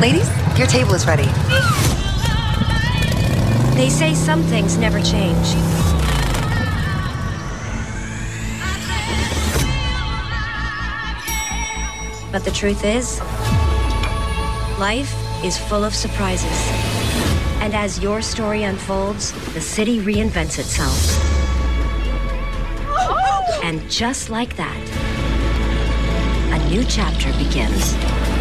Ladies, your table is ready. They say some things never change. But the truth is, life is full of surprises. And as your story unfolds, the city reinvents itself. And just like that, a new chapter begins.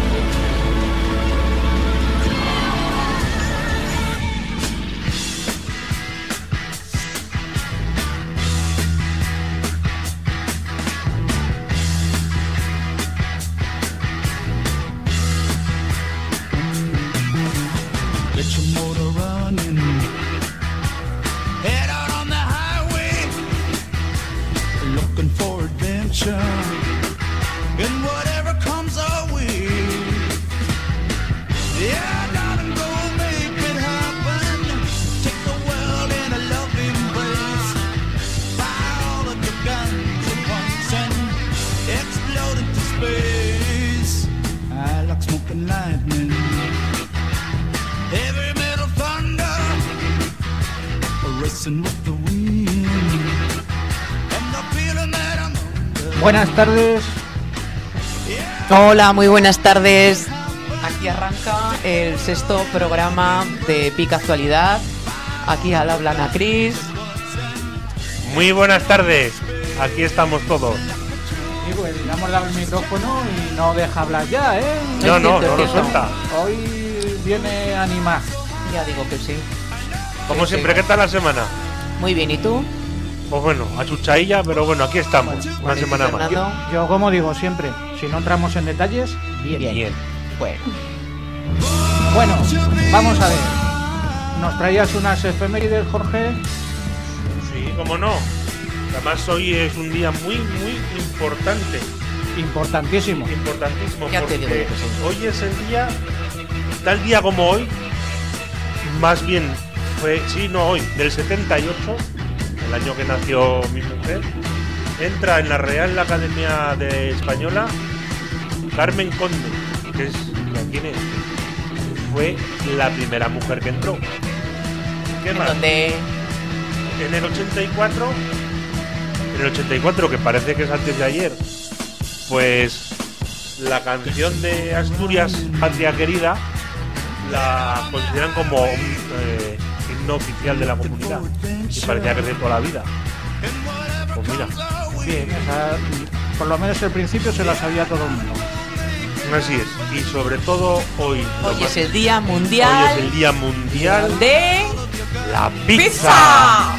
Buenas tardes. Hola, muy buenas tardes. Aquí arranca el sexto programa de Pica Actualidad. Aquí al habla Ana Cris. Muy buenas tardes. Aquí estamos todos. Y pues le hemos dado el micrófono y no deja hablar ya, ¿eh? No lo suelta. Hoy viene a animar. Ya digo que sí. Como siempre, ¿qué tal la semana? Muy bien, ¿y tú? Pues bueno, achuchadilla, pero bueno, aquí estamos, una semana más. Yo como digo siempre, si no entramos en detalles, bien. Bueno, vamos a ver. ¿Nos traías unas efemérides, Jorge? Sí, cómo no. Además hoy es un día muy, muy importante. Importantísimo. Importantísimo, ya te digo que sí. Hoy es el día, tal día como hoy, más bien fue, hoy, del 78, el año que nació mi mujer, entra en la Real Academia de Española Carmen Conde, que es, ¿quién es? Fue la primera mujer que entró. ¿Qué más? ¿Dónde? En el 84, que parece que es antes de ayer, pues la canción de Asturias, Patria Querida, la consideran como un himno oficial de la comunidad y parecía que es de toda la vida. Pues mira, bien, por lo menos el principio se la sabía todo el mundo. Así es, y sobre todo hoy es el día mundial. Hoy es el día mundial de la pizza.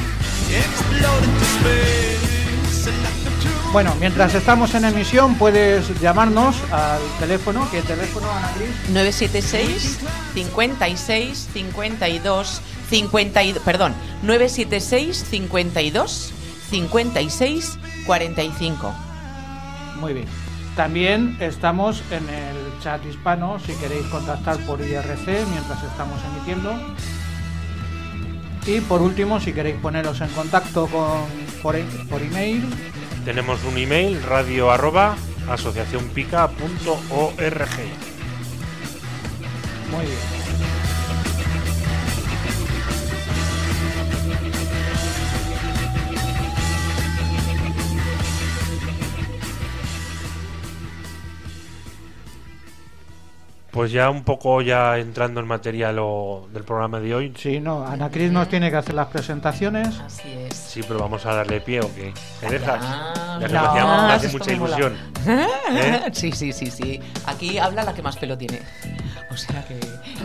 Bueno, mientras estamos en emisión puedes llamarnos al teléfono. ¿Qué teléfono, Ana Cris? 976 56 52 976 52 56 45. Muy bien. También estamos en el chat hispano si queréis contactar por IRC mientras estamos emitiendo. Y por último, si queréis poneros en contacto por email, tenemos un email, radio@asociacionpica.org. Muy bien. Pues ya un poco entrando en materia del programa de hoy. Sí, no, Ana Cris nos tiene que hacer las presentaciones. Así es. Sí, pero vamos a darle pie, ¿o qué? ¿Me dejas? Ya que No, me hace mucha ilusión. Sí. Aquí habla la que más pelo tiene. O sea que...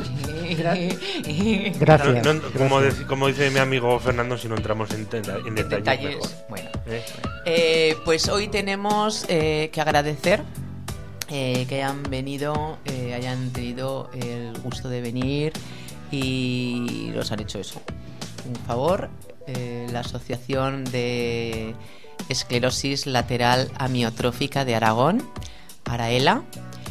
Gracias. Como dice mi amigo Fernando, si no entramos en detalles mejor. Bueno. Pues hoy tenemos que agradecer que hayan venido, hayan tenido el gusto de venir y nos han hecho eso, un favor, la Asociación de Esclerosis Lateral Amiotrófica de Aragón, ARAELA,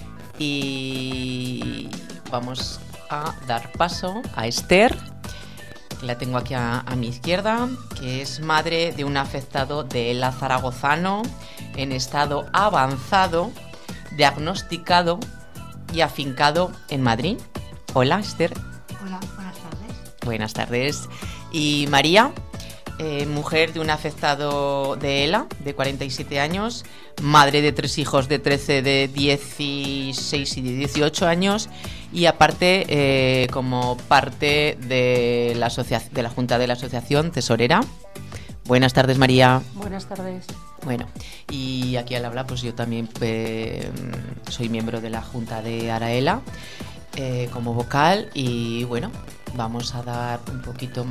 y vamos a dar paso a Esther, que la tengo aquí a mi izquierda, que es madre de un afectado de ELA zaragozano en estado avanzado, diagnosticado y afincado en Madrid. Hola, Esther. Hola, buenas tardes. Buenas tardes. Y María, mujer de un afectado de ELA, de 47 años, madre de 3 hijos de 13, de 16 y de 18 años, y aparte como parte de la Junta de la Asociación Tesorera. Buenas tardes, María. Buenas tardes. Bueno, y aquí al habla, pues yo también soy miembro de la Junta de Araela como vocal, y bueno, vamos a dar un poquito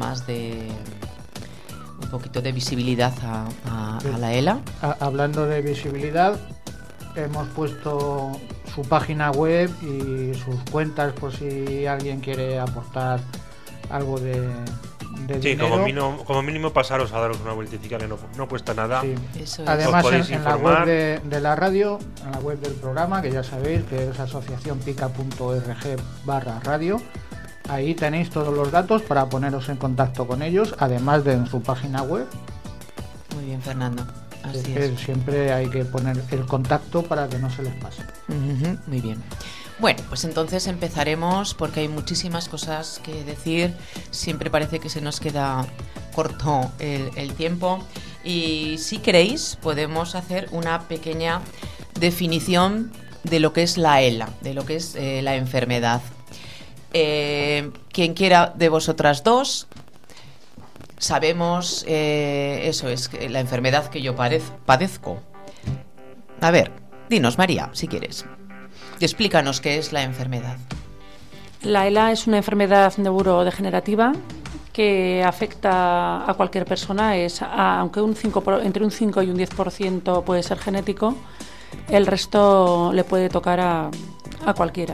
de visibilidad a la ELA. Hablando de visibilidad, hemos puesto su página web y sus cuentas por si alguien quiere aportar algo de Sí, dinero. como mínimo pasaros a daros una vueltecita que no cuesta nada. Sí. Eso es. Además, Os podéis en la informar. web de la radio, en la web del programa, que ya sabéis que es asociacionpica.org/radio, ahí tenéis todos los datos para poneros en contacto con ellos, además de en su página web. Muy bien, Fernando. Así Que es. siempre hay que poner el contacto para que no se les pase. Ujú, muy bien. Bueno, pues entonces empezaremos porque hay muchísimas cosas que decir. Siempre parece que se nos queda corto el tiempo. Y si queréis, podemos hacer una pequeña definición de lo que es la ELA, de lo que es la enfermedad. Quien quiera de vosotras dos, sabemos, eso es la enfermedad que yo padezco. A ver, dinos, María, si quieres. Explícanos qué es la enfermedad. La ELA es una enfermedad neurodegenerativa que afecta a cualquier persona. Aunque entre un 5 y un 10% puede ser genético, el resto le puede tocar a cualquiera.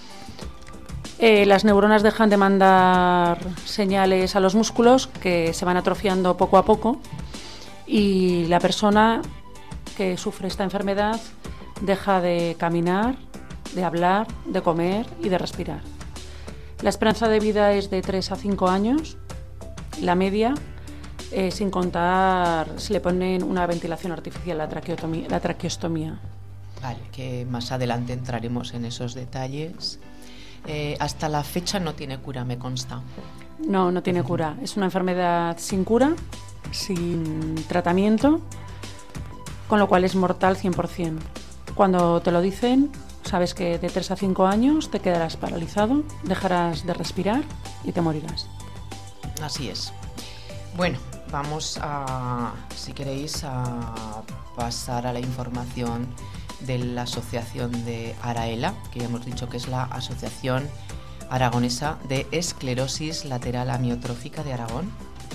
Las neuronas dejan de mandar señales a los músculos que se van atrofiando poco a poco, y la persona que sufre esta enfermedad deja de caminar, de hablar, de comer y de respirar. La esperanza de vida es de 3 a 5 años, la media, sin contar si le ponen una ventilación artificial, la traqueostomía. Vale, que más adelante entraremos en esos detalles. Hasta la fecha no tiene cura, me consta. No tiene cura. Es una enfermedad sin cura, sin tratamiento, con lo cual es mortal 100%. Cuando te lo dicen, sabes que de 3 a 5 años te quedarás paralizado, dejarás de respirar y te morirás. Así es. Bueno, vamos a, si queréis, a pasar a la información de la asociación de Araela, que ya hemos dicho que es la Asociación Aragonesa de Esclerosis Lateral Amiotrófica de Aragón.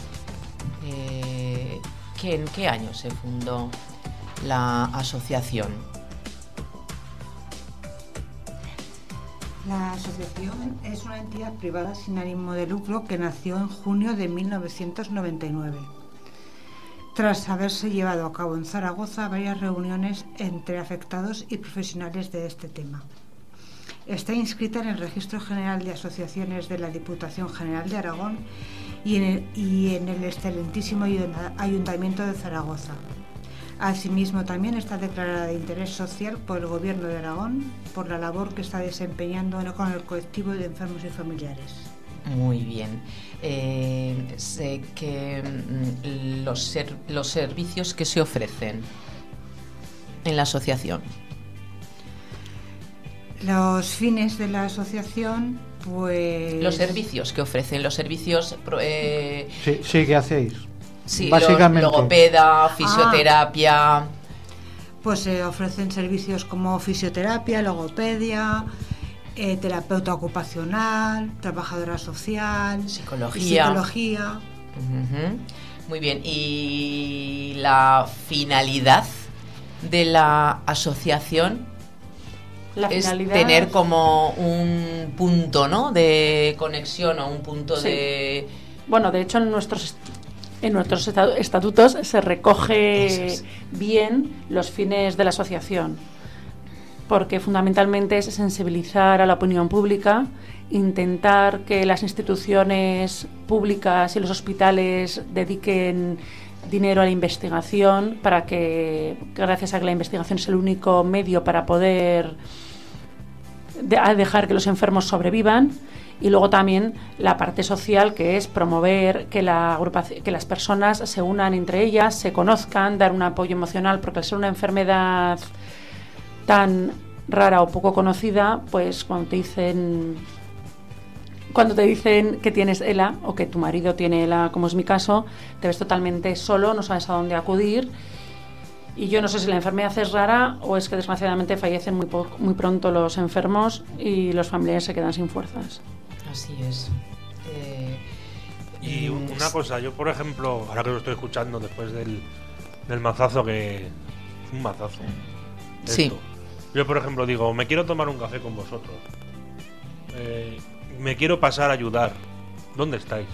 ¿En qué año se fundó la asociación? La asociación es una entidad privada sin ánimo de lucro que nació en junio de 1999. Tras haberse llevado a cabo en Zaragoza varias reuniones entre afectados y profesionales de este tema. Está inscrita en el Registro General de Asociaciones de la Diputación General de Aragón y en el excelentísimo Ayuntamiento de Zaragoza. Asimismo, también está declarada de interés social por el Gobierno de Aragón por la labor que está desempeñando con el colectivo de enfermos y familiares. Muy bien. Sé que los servicios que se ofrecen en la asociación. Los fines de la asociación, pues... Los servicios que ofrecen, los servicios... Sí, ¿qué hacéis? Sí, básicamente. Logopeda, fisioterapia... Pues se ofrecen servicios como fisioterapia, logopedia, terapeuta ocupacional, trabajadora social, psicología. Uh-huh. Muy bien. ¿Y la finalidad de la asociación? Es tener como un punto, ¿no?, de conexión o un punto de... Bueno, de hecho en nuestros estatutos se recoge bien los fines de la asociación, porque fundamentalmente es sensibilizar a la opinión pública, intentar que las instituciones públicas y los hospitales dediquen dinero a la investigación, para que, gracias a que la investigación es el único medio para poder dejar que los enfermos sobrevivan. Y luego también la parte social, que es promover que las personas se unan entre ellas, se conozcan, dar un apoyo emocional, porque al ser una enfermedad tan rara o poco conocida, pues cuando te dicen que tienes ELA o que tu marido tiene ELA, como es mi caso, te ves totalmente solo, no sabes a dónde acudir. Y yo no sé si la enfermedad es rara o es que desgraciadamente fallecen muy pronto los enfermos y los familiares se quedan sin fuerzas. Así es. Y una cosa, yo por ejemplo, ahora que lo estoy escuchando después del mazazo, que es un mazazo. Sí. Esto. Yo por ejemplo digo, me quiero tomar un café con vosotros. Me quiero pasar a ayudar. ¿Dónde estáis?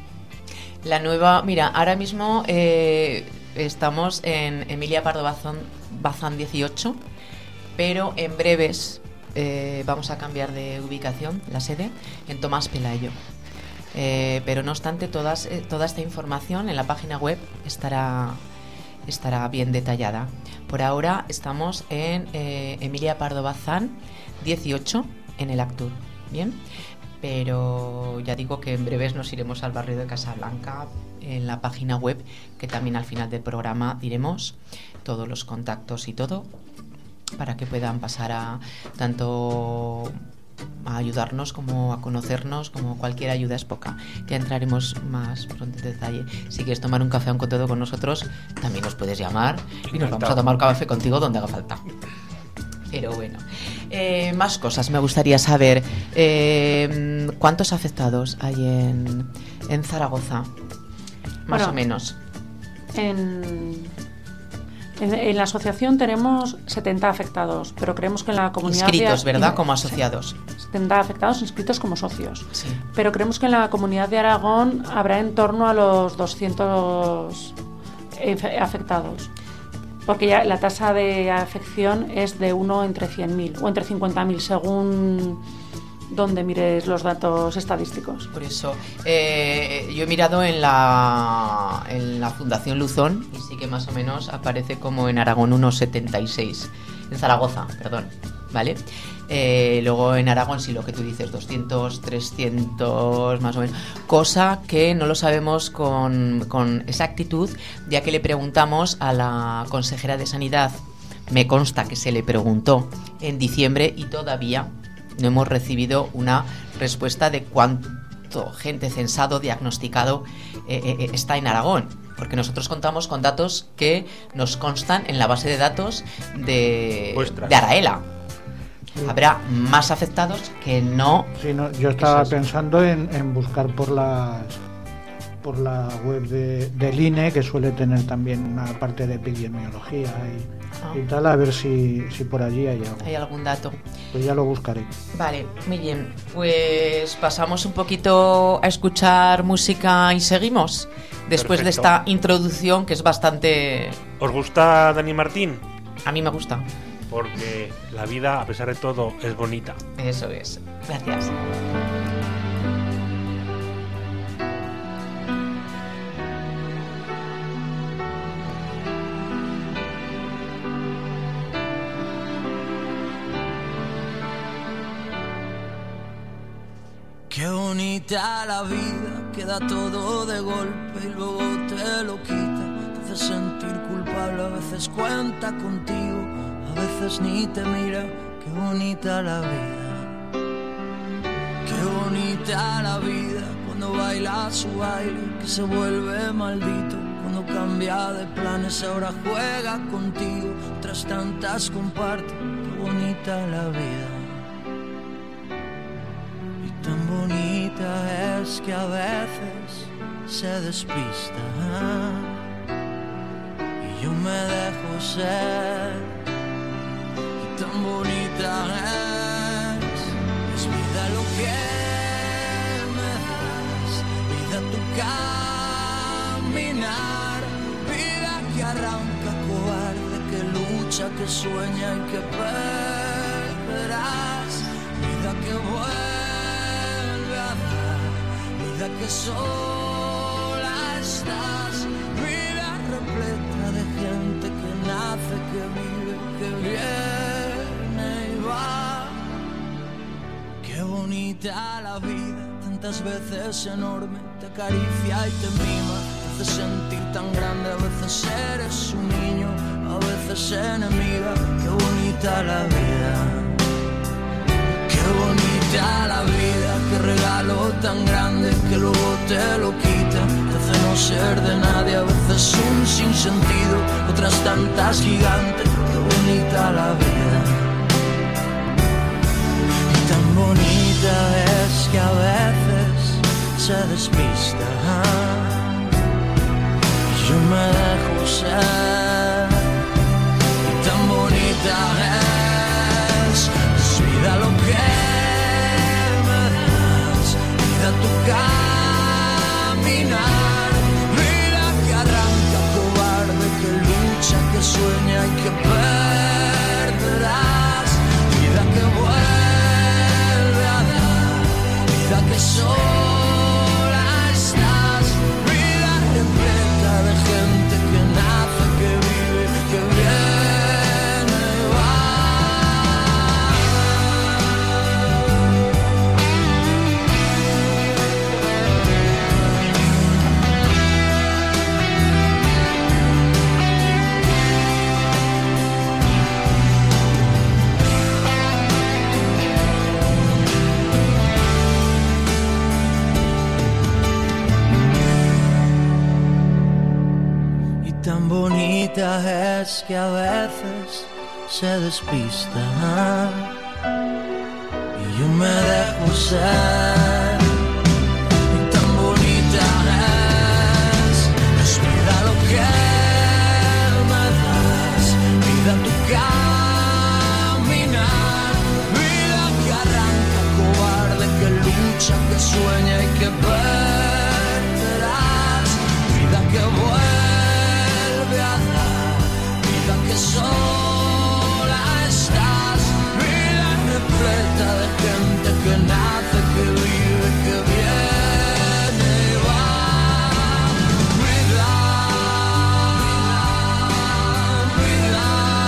Mira, ahora mismo estamos en Emilia Pardo Bazán 18, pero en breves vamos a cambiar de ubicación, la sede, en Tomás Pelayo. Pero no obstante, toda esta información en la página web estará bien detallada. Por ahora estamos en Emilia Pardo Bazán 18, en el Actur. Bien, pero ya digo que en breves nos iremos al barrio de Casablanca, en la página web, que también al final del programa diremos todos los contactos y todo, para que puedan pasar tanto a ayudarnos como a conocernos, como cualquier ayuda es poca. Ya entraremos más pronto en detalle. Si quieres tomar un café o un contado con nosotros, también nos puedes llamar y nos vamos a tomar café contigo donde haga falta. Pero bueno, más cosas me gustaría saber. ¿Cuántos afectados hay en Zaragoza? Más o menos. En la asociación tenemos 70 afectados, pero creemos que en la comunidad... Inscritos, ¿verdad? Como asociados. 70 afectados inscritos como socios. Sí. Pero creemos que en la comunidad de Aragón habrá en torno a los 200 afectados. Porque ya la tasa de afección es de 1 entre 100.000 o entre 50.000, según donde mires los datos estadísticos. Por eso, yo he mirado en la Fundación Luzón y sí que más o menos aparece como en Aragón unos 76, en Zaragoza, perdón, ¿vale? Luego en Aragón sí, lo que tú dices, 200, 300 más o menos, cosa que no lo sabemos con exactitud, ya que le preguntamos a la consejera de Sanidad. Me consta que se le preguntó en diciembre y todavía no hemos recibido una respuesta de cuánto gente censado, diagnosticado está en Aragón, porque nosotros contamos con datos que nos constan en la base de datos de Araela. Habrá más afectados que no. Sí, no, yo estaba pensando en buscar por la web del INE, que suele tener también una parte de epidemiología y tal, a ver si por allí hay algo. Hay algún dato. Pues ya lo buscaré. Vale, muy bien. Pues pasamos un poquito a escuchar música y seguimos. Después de esta introducción que es bastante... ¿Os gusta Dani Martín? A mí me gusta. Porque la vida, a pesar de todo, es bonita. Eso es. Gracias. Qué bonita la vida, queda todo de golpe y luego te lo quita. Te hace sentir culpable, a veces cuenta contigo, a veces ni te mira. Qué bonita la vida. Qué bonita la vida, cuando baila su baile, que se vuelve maldito. Cuando cambia de planes, ahora juega contigo, tras tantas comparte. Qué bonita la vida. Tan bonita es que a veces se despista y yo me dejo ser. Y tan bonita es vida lo que me das, vida tu caminar, vida que arranca cobarde, que lucha, que sueña y que perderás, vida que vuelve, vida que sola estás, vida repleta de gente que nace, que vive, que viene y va. bonita la vida, tantas veces enorme, te acaricia y te mima, te hace sentir tan grande, a veces eres un niño, a veces enemiga. Qué bonita la vida, qué bonita la vida, qué regalo tan grande que luego te lo quita, te hace no ser de nadie, a veces un sinsentido, otras tantas gigantes. Qué bonita la vida, y tan bonita es que a veces se despista, y yo me dejo ser, y tan bonita es vida lo que me das, vida tu caminar, vida que arranca cobarde, que lucha, que sueña y que perderás, vida que vuelve a dar, vida que sola estás, vida repleta de gente que nace, que vive, que viene y va. Y tan bonita es que a veces se despista, y yo me dejo ser. Y tan bonita es vida lo que me das, vida tu caminar, vida que arranca cobarde, que lucha, que sueña y que perderás, vida que vuelve a dar, vida que sola estás, vida repleta de gente que nace, que vive, que viene y va. Vida, vida,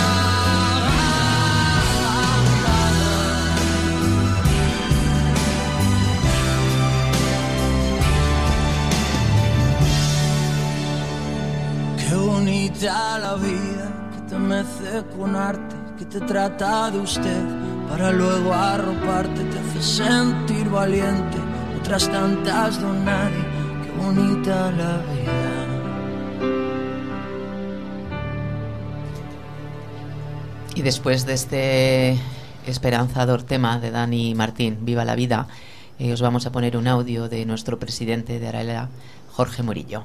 qué bonita la vida, que te mece con arte, que te trata de usted para luego arroparte, te hace sentir valiente, otras tantas don nadie. Qué bonita la vida. Y después de este esperanzador tema de Dani Martín, Viva la vida, os vamos a poner un audio de nuestro presidente de Araela, Jorge Murillo.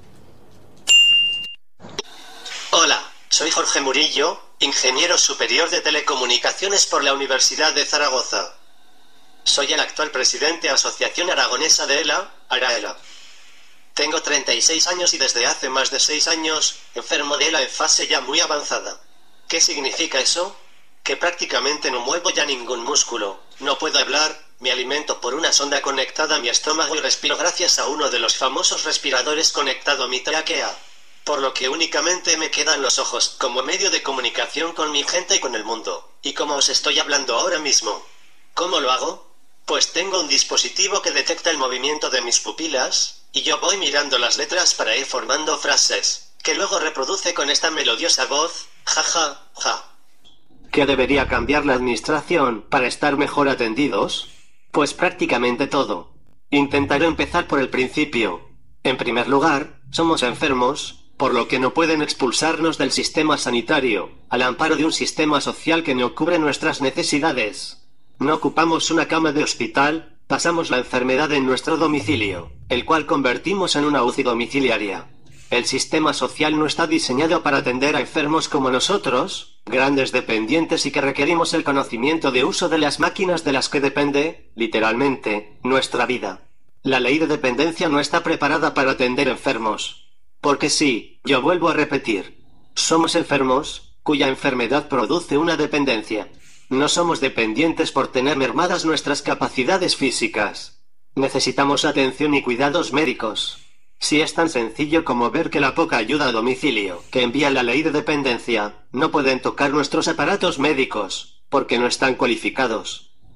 Hola, soy Jorge Murillo, ingeniero superior de telecomunicaciones por la Universidad de Zaragoza. Soy el actual presidente Asociación Aragonesa de ELA, Araela. Tengo 36 años y desde hace más de 6 años, enfermo de ELA en fase ya muy avanzada. ¿Qué significa eso? Que prácticamente no muevo ya ningún músculo, no puedo hablar, me alimento por una sonda conectada a mi estómago y respiro gracias a uno de los famosos respiradores conectado a mi tráquea. Por lo que únicamente me quedan los ojos como medio de comunicación con mi gente y con el mundo. Y como os estoy hablando ahora mismo. ¿Cómo lo hago? Pues tengo un dispositivo que detecta el movimiento de mis pupilas, y yo voy mirando las letras para ir formando frases, que luego reproduce con esta melodiosa voz, ja ja, ja. ¿Qué debería cambiar la administración para estar mejor atendidos? Pues prácticamente todo. Intentaré empezar por el principio. En primer lugar, somos enfermos, por lo que no pueden expulsarnos del sistema sanitario, al amparo de un sistema social que no cubre nuestras necesidades. No ocupamos una cama de hospital, pasamos la enfermedad en nuestro domicilio, el cual convertimos en una UCI domiciliaria. El sistema social no está diseñado para atender a enfermos como nosotros, grandes dependientes y que requerimos el conocimiento de uso de las máquinas de las que depende, literalmente, nuestra vida. La ley de dependencia no está preparada para atender enfermos. Porque sí, yo vuelvo a repetir. Somos enfermos, cuya enfermedad produce una dependencia. No somos dependientes por tener mermadas nuestras capacidades físicas. Necesitamos atención y cuidados médicos. Si es tan sencillo como ver que la poca ayuda a domicilio que envía la ley de dependencia, no pueden tocar nuestros aparatos médicos, porque no están cualificados.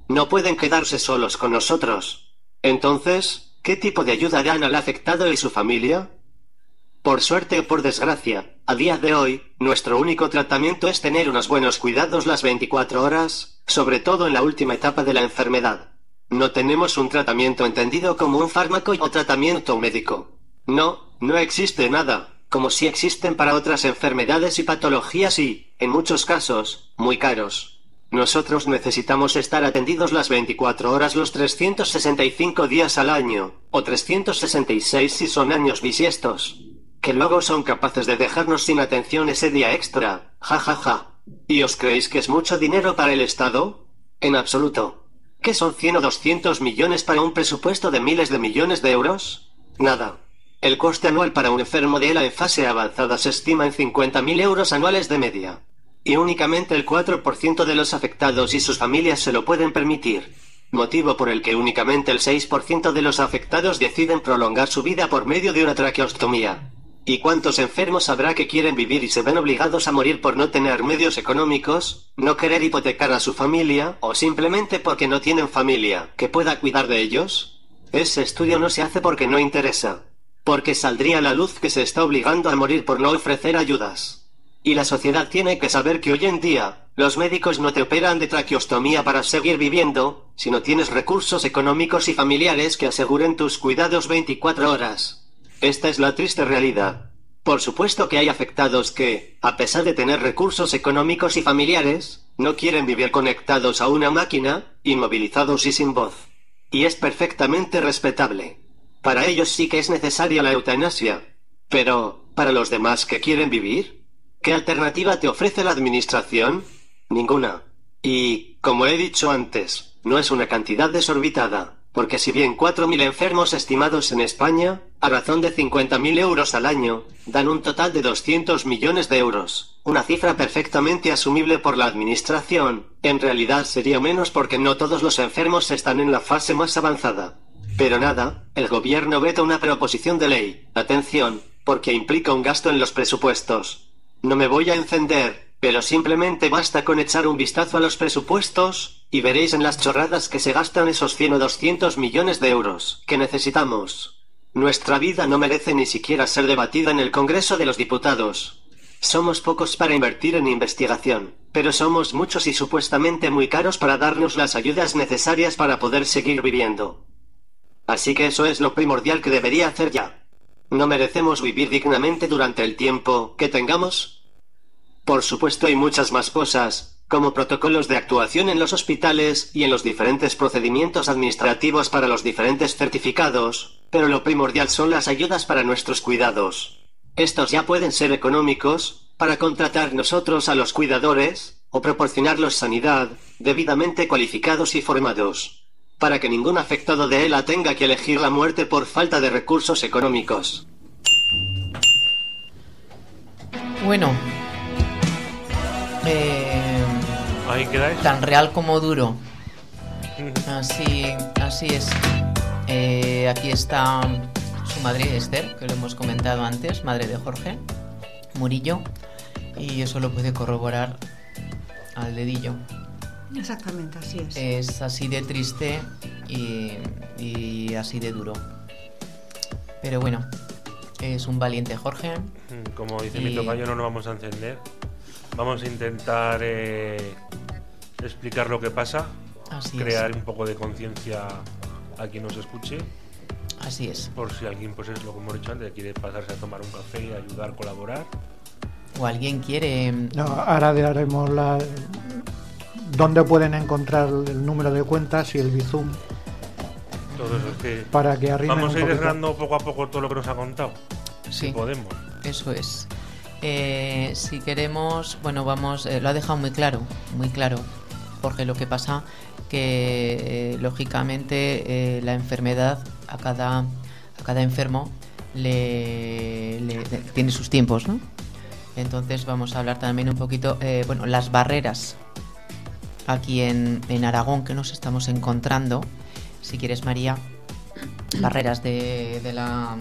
No pueden quedarse solos con nosotros. Entonces, ¿qué tipo de ayuda dan al afectado y su familia? Por suerte o por desgracia, a día de hoy, nuestro único tratamiento es tener unos buenos cuidados las 24 horas, sobre todo en la última etapa de la enfermedad. No tenemos un tratamiento entendido como un fármaco o tratamiento médico. No existe nada, como si existen para otras enfermedades y patologías y, en muchos casos, muy caros. Nosotros necesitamos estar atendidos las 24 horas los 365 días al año, o 366 si son años bisiestos. Que luego son capaces de dejarnos sin atención ese día extra, ja. ¿Y os creéis que es mucho dinero para el Estado? En absoluto. ¿Qué son 100 o 200 millones para un presupuesto de miles de millones de euros? Nada. El coste anual para un enfermo de ELA en fase avanzada se estima en 50.000 euros anuales de media. Y únicamente el 4% de los afectados y sus familias se lo pueden permitir. Motivo por el que únicamente el 6% de los afectados deciden prolongar su vida por medio de una traqueostomía. ¿Y cuántos enfermos habrá que quieren vivir y se ven obligados a morir por no tener medios económicos, no querer hipotecar a su familia, o simplemente porque no tienen familia que pueda cuidar de ellos? Ese estudio no se hace porque no interesa. Porque saldría a la luz que se está obligando a morir por no ofrecer ayudas. Y la sociedad tiene que saber que hoy en día, los médicos no te operan de traqueostomía para seguir viviendo, si no tienes recursos económicos y familiares que aseguren tus cuidados 24 horas. Esta es la triste realidad. Por supuesto que hay afectados que, a pesar de tener recursos económicos y familiares, no quieren vivir conectados a una máquina, inmovilizados y sin voz. Y es perfectamente respetable. Para ellos sí que es necesaria la eutanasia. Pero, ¿para los demás que quieren vivir? ¿Qué alternativa te ofrece la administración? Ninguna. Y, como he dicho antes, no es una cantidad desorbitada. Porque si bien 4.000 enfermos estimados en España, a razón de 50.000 euros al año, dan un total de 200 millones de euros, una cifra perfectamente asumible por la administración, en realidad sería menos porque no todos los enfermos están en la fase más avanzada. Pero nada, el gobierno veta una proposición de ley, atención, porque implica un gasto en los presupuestos. No me voy a encender, pero simplemente basta con echar un vistazo a los presupuestos, y veréis en las chorradas que se gastan esos 100 o 200 millones de euros que necesitamos. Nuestra vida no merece ni siquiera ser debatida en el Congreso de los Diputados. Somos pocos para invertir en investigación, pero somos muchos y supuestamente muy caros para darnos las ayudas necesarias para poder seguir viviendo. Así que eso es lo primordial que debería hacer ya. ¿No merecemos vivir dignamente durante el tiempo que tengamos? Por supuesto hay muchas más cosas, como protocolos de actuación en los hospitales y en los diferentes procedimientos administrativos para los diferentes certificados, pero lo primordial son las ayudas para nuestros cuidados. Estos ya pueden ser económicos, para contratar nosotros a los cuidadores, o proporcionarlos sanidad, debidamente cualificados y formados, para que ningún afectado de ELA tenga que elegir la muerte por falta de recursos económicos. Bueno, Ahí quedáis. tan real como duro. Así es. Aquí está su madre Esther, que lo hemos comentado antes, madre de Jorge Murillo, y eso lo puede corroborar al dedillo. Exactamente, así es. Es así de triste y así de duro. Pero bueno, es un valiente Jorge. Como dice mi tocayo, no nos vamos a encender. Vamos a intentar explicar lo que pasa, Así crear es. un poco de conciencia a quien nos escuche. Así es. Por si alguien, pues es lo que hemos dicho antes, quiere pasarse a tomar un café, ayudar, colaborar. O alguien quiere... No, ahora haremos dónde pueden encontrar el número de cuentas y el Bizum Todo eso es que para que arrimen vamos a ir un poquito. desgranando poco a poco todo lo que nos ha contado. Sí. Si podemos. Eso es. Si queremos, bueno, vamos, lo ha dejado muy claro, Jorge, lo que pasa que lógicamente la enfermedad a cada enfermo le tiene sus tiempos, ¿no? Entonces vamos a hablar también un poquito, bueno, las barreras aquí en Aragón que nos estamos encontrando. Si quieres, María, barreras de la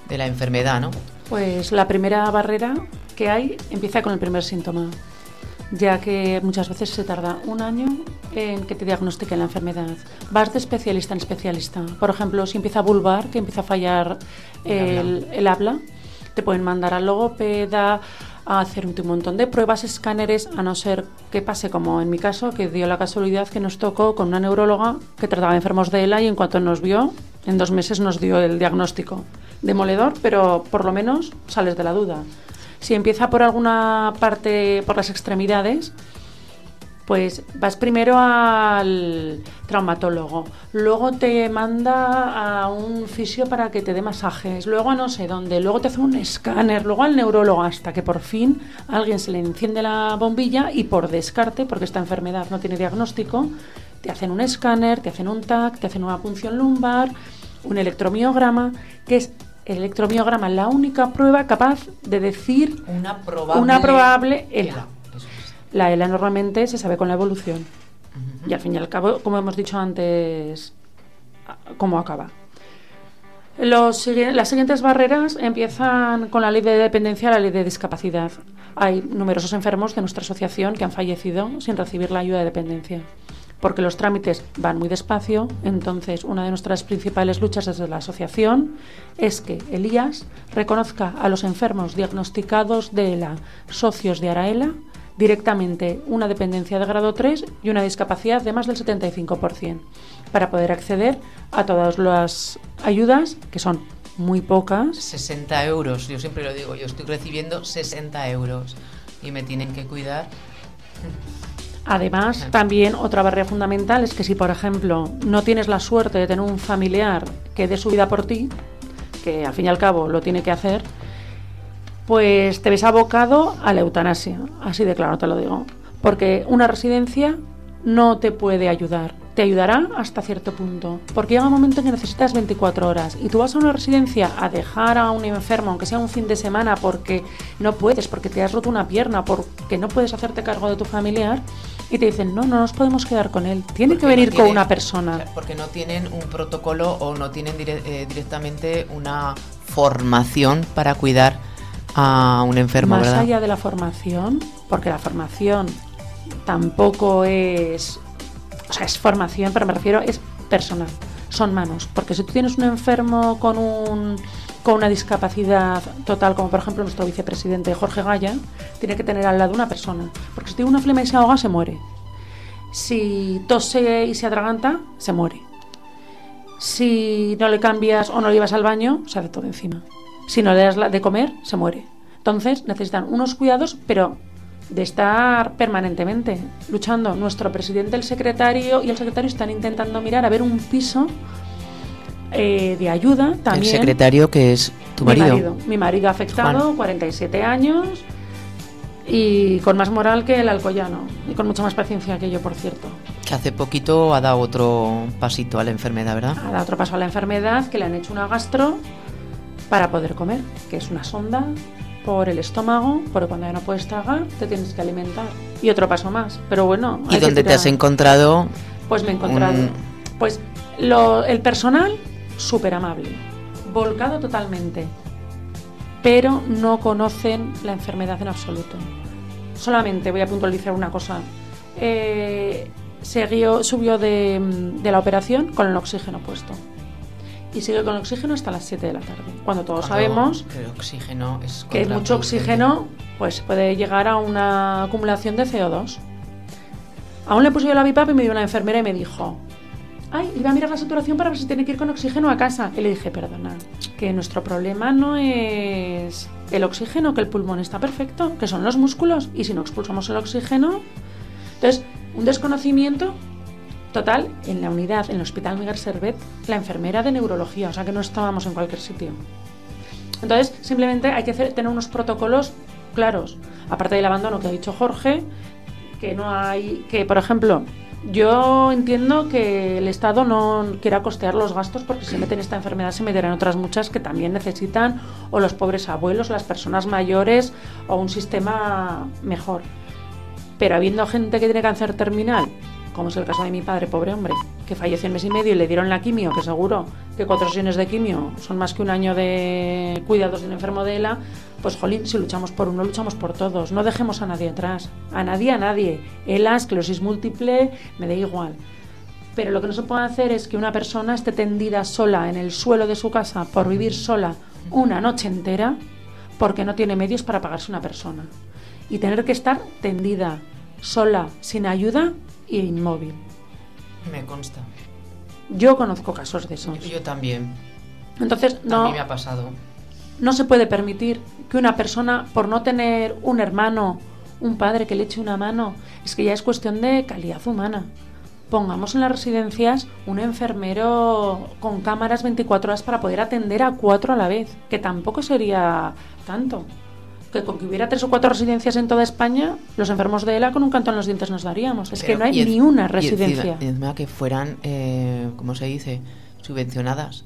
enfermedad, ¿no? Pues la primera barrera que hay empieza con el primer síntoma. ya que muchas veces se tarda un año en que te diagnostiquen la enfermedad. Vas de especialista en especialista. Por ejemplo, si empieza a bulbar, que empieza a fallar el habla, te pueden mandar al logopeda, a hacer un montón de pruebas, escáneres, a no ser que pase como en mi caso, que dio la casualidad que nos tocó con una neuróloga que trataba enfermos de ELA y en cuanto nos vio, en 2 meses nos dio el diagnóstico. Demoledor, pero por lo menos sales de la duda. Si empieza por alguna parte, por las extremidades, pues vas primero al traumatólogo, luego te manda a un fisio para que te dé masajes, luego a no sé dónde, luego te hace un escáner, luego al neurólogo, hasta que por fin a alguien se le enciende la bombilla y por descarte, porque esta enfermedad no tiene diagnóstico, te hacen un escáner, te hacen un TAC, te hacen una punción lumbar, un electromiograma, que es el electromiograma la única prueba capaz de decir una probable ELA. La ELA normalmente se sabe con la evolución. Y al fin y al cabo, como hemos dicho antes, ¿cómo acaba? Las siguientes barreras empiezan con la ley de dependencia y la ley de discapacidad. Hay numerosos enfermos de nuestra asociación que han fallecido sin recibir la ayuda de dependencia, porque los trámites van muy despacio. Entonces, una de nuestras principales luchas desde la asociación es que el IAS reconozca a los enfermos diagnosticados de ELA, socios de ARAELA, directamente una dependencia de grado 3 y una discapacidad de más del 75%, para poder acceder a todas las ayudas, que son muy pocas. 60 euros, yo siempre lo digo, yo estoy recibiendo 60 euros y me tienen que cuidar. Además, también otra barrera fundamental es que si, por ejemplo, no tienes la suerte de tener un familiar que dé su vida por ti, que al fin y al cabo lo tiene que hacer, pues te ves abocado a la eutanasia, así de claro te lo digo, porque una residencia no te puede ayudar, te ayudará hasta cierto punto, porque llega un momento en que necesitas 24 horas y tú vas a una residencia a dejar a un enfermo, aunque sea un fin de semana, porque no puedes, porque te has roto una pierna, porque no puedes hacerte cargo de tu familiar, y te dicen, no nos podemos quedar con él, tiene que venir con una persona. Porque no tienen un protocolo o no tienen directamente una formación para cuidar a un enfermo, más ¿verdad? allá de la formación, porque la formación tampoco es, o sea, es formación, pero me refiero, es personal, son manos, porque si tú tienes un enfermo con una discapacidad total, como por ejemplo nuestro vicepresidente Jorge Gaya, tiene que tener al lado una persona, porque si tiene una flema y se ahoga, se muere. Si tose y se atraganta, se muere. Si no le cambias o no le llevas al baño, se hace todo encima. Si no le das de comer, se muere. Entonces necesitan unos cuidados, pero de estar permanentemente luchando. Nuestro presidente, el secretario y el secretario están intentando mirar a ver un piso de ayuda también. El secretario, que es tu marido. Mi marido afectado, Juan. 47 años y con más moral que el alcoyano y con mucha más paciencia que yo, por cierto. Que hace poquito ha dado otro pasito a la enfermedad, ¿verdad? Ha dado otro paso a la enfermedad, que le han hecho una gastro para poder comer, que es una sonda por el estómago, porque cuando ya no puedes tragar te tienes que alimentar. Y otro paso más, pero bueno. ¿Y dónde te has encontrado? Pues me he encontrado pues el personal súper amable, volcado totalmente, pero no conocen la enfermedad en absoluto. Solamente voy a puntualizar una cosa. Subió de la operación con el oxígeno puesto. Y sigue con el oxígeno hasta las 7 de la tarde. Cuando todos sabemos el oxígeno es que mucho oxígeno pues puede llegar a una acumulación de CO2. Aún le puse yo la BiPAP y me dio una enfermera y me dijo, ay, iba a mirar la saturación para ver si tiene que ir con oxígeno a casa. Y le dije, perdona, que nuestro problema no es el oxígeno, que el pulmón está perfecto, que son los músculos, y si no expulsamos el oxígeno... Entonces, un desconocimiento total en la unidad, en el Hospital Miguel Servet, la enfermera de neurología, o sea que no estábamos en cualquier sitio. Entonces, simplemente hay que tener unos protocolos claros, aparte del abandono que ha dicho Jorge, que no hay, que por ejemplo, yo entiendo que el Estado no quiera costear los gastos, porque si meten esta enfermedad se meterán otras muchas que también necesitan, o los pobres abuelos, las personas mayores, o un sistema mejor. Pero habiendo gente que tiene cáncer terminal como es el caso de mi padre, pobre hombre, que falleció en mes y medio y le dieron la quimio, que seguro que 4 sesiones de quimio son más que un año de cuidados de un enfermo de ELA, pues jolín, si luchamos por uno, luchamos por todos, no dejemos a nadie atrás, a nadie, ELA, esclerosis múltiple, me da igual. Pero lo que no se puede hacer es que una persona esté tendida sola en el suelo de su casa por vivir sola una noche entera porque no tiene medios para pagarse una persona. Y tener que estar tendida, sola, sin ayuda e inmóvil. Me consta. Yo conozco casos de esos. Yo también. Entonces, A mí me ha pasado. No se puede permitir que una persona, por no tener un hermano, un padre que le eche una mano, es que ya es cuestión de calidad humana. Pongamos en las residencias un enfermero con cámaras 24 horas para poder atender a 4 a la vez, que tampoco sería tanto. Que con que hubiera 3 o 4 residencias en toda España, los enfermos de ELA con un canto en los dientes nos daríamos. Es que no hay ni una residencia. Y encima que fueran, ¿cómo se dice? Subvencionadas.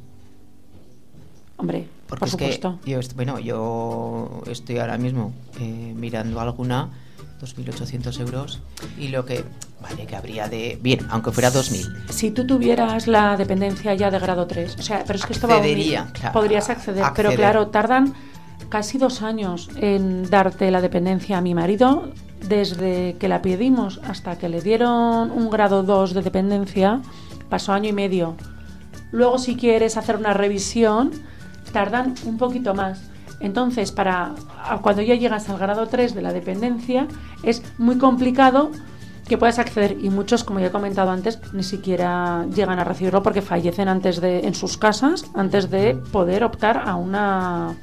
Hombre, porque por es supuesto. Que yo estoy ahora mismo mirando alguna 2.800 euros y lo que vale que habría de bien, aunque fuera 2.000. Si tú tuvieras la dependencia ya de grado 3, o sea, pero es que esto va a unir, claro, podrías acceder, pero claro, tardan casi 2 años en darte la dependencia. A mi marido, desde que la pedimos hasta que le dieron un grado 2 de dependencia, pasó 1 año y medio. Luego, si quieres hacer una revisión, tardan un poquito más. Entonces, cuando ya llegas al grado 3 de la dependencia, es muy complicado que puedas acceder, y muchos, como ya he comentado antes, ni siquiera llegan a recibirlo porque fallecen en sus casas antes de poder optar a una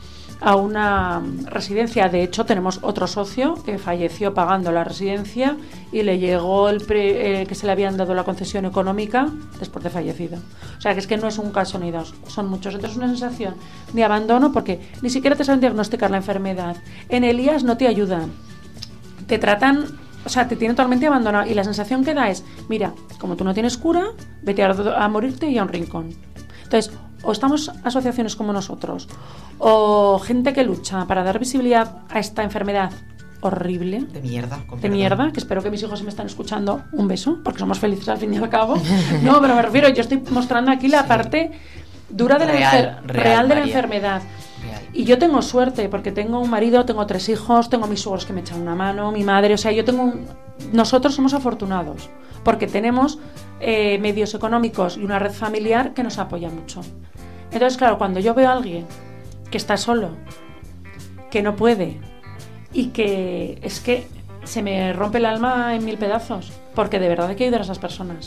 residencia. De hecho, tenemos otro socio que falleció pagando la residencia y le llegó que se le habían dado la concesión económica después de fallecido. O sea, que es que no es un caso ni dos, son muchos. Entonces, una sensación de abandono porque ni siquiera te saben diagnosticar la enfermedad. En el IAS no te ayudan, te tratan, o sea, te tienen totalmente abandonado, y la sensación que da es, mira, como tú no tienes cura, vete a morirte y a un rincón. Entonces, o estamos asociaciones como nosotros, o gente que lucha para dar visibilidad a esta enfermedad horrible. De mierda. De mierda, que espero que mis hijos, si me están escuchando, un beso, porque somos felices al fin y al cabo. No, pero me refiero, yo estoy mostrando aquí la parte dura de real de la enfermedad. Real. Y yo tengo suerte, porque tengo un marido, tengo 3 hijos, tengo mis suegros que me echan una mano, mi madre, o sea, nosotros somos afortunados, porque tenemos medios económicos y una red familiar que nos apoya mucho. Entonces, claro, cuando yo veo a alguien que está solo, que no puede, y que es que se me rompe el alma en 1000 pedazos, porque de verdad hay que ayudar a esas personas.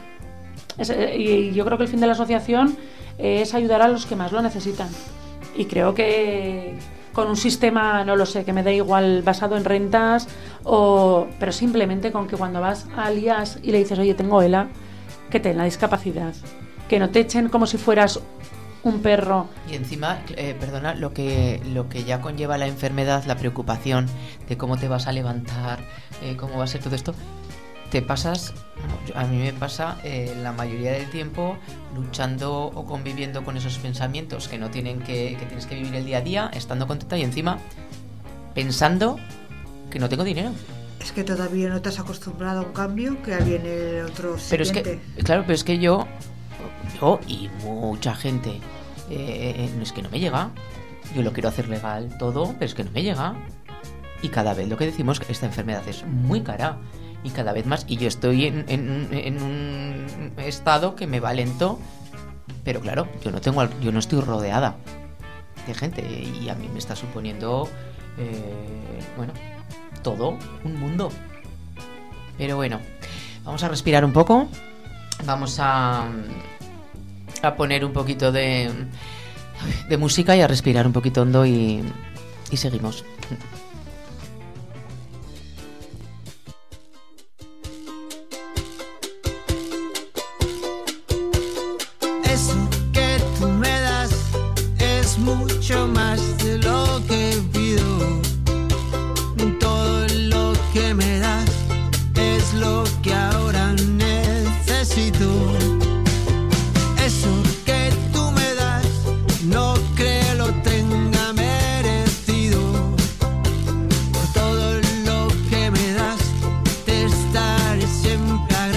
Y yo creo que el fin de la asociación es ayudar a los que más lo necesitan. Y creo que con un sistema, no lo sé, que me da igual, basado en rentas, pero simplemente con que cuando vas al IAS y le dices, oye, tengo ELA, que te den la discapacidad, que no te echen como si fueras un perro. Y encima, perdona, lo que ya conlleva la enfermedad, la preocupación de cómo te vas a levantar, cómo va a ser todo esto, te pasas, a mí me pasa la mayoría del tiempo luchando o conviviendo con esos pensamientos que tienes que vivir el día a día, estando contenta, y encima pensando que no tengo dinero. Es que todavía no te has acostumbrado a un cambio, que viene el otro siguiente. Pero es que yo y mucha gente, es que no me llega. Yo lo quiero hacer legal todo, pero es que no me llega. Y cada vez lo que decimos, que esta enfermedad es muy cara, y cada vez más, y yo estoy en un estado que me va lento, pero claro, yo no estoy rodeada de gente, y a mí me está suponiendo todo un mundo. Pero bueno, vamos a respirar un poco, vamos a poner un poquito de música y a respirar un poquito hondo, y seguimos. Mucho más de lo que pido. Todo lo que me das es lo que ahora necesito. Eso que tú me das no creo lo tenga merecido. Por todo lo que me das te estaré siempre agradecido.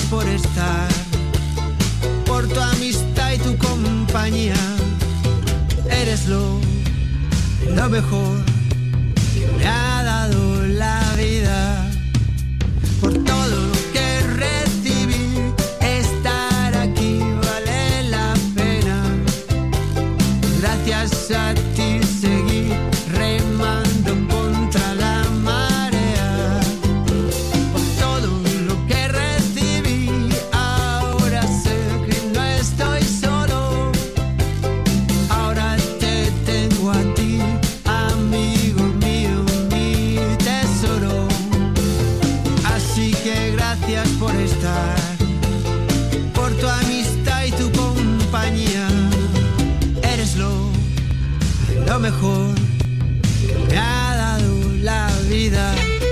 por estar, por tu amistad y tu compañía. Eres lo mejor que me ha dado la vida. Por todo lo que recibí, estar aquí vale la pena. Gracias a ti seguí remando contra la marea. Por todo lo que recibí, ahora sé que no estoy solo. Ahora te tengo a ti, amigo mío, mi tesoro. Así que gracias por estar, por tu amistad y tu compañía. Eres lo mejor que me ha dado la vida.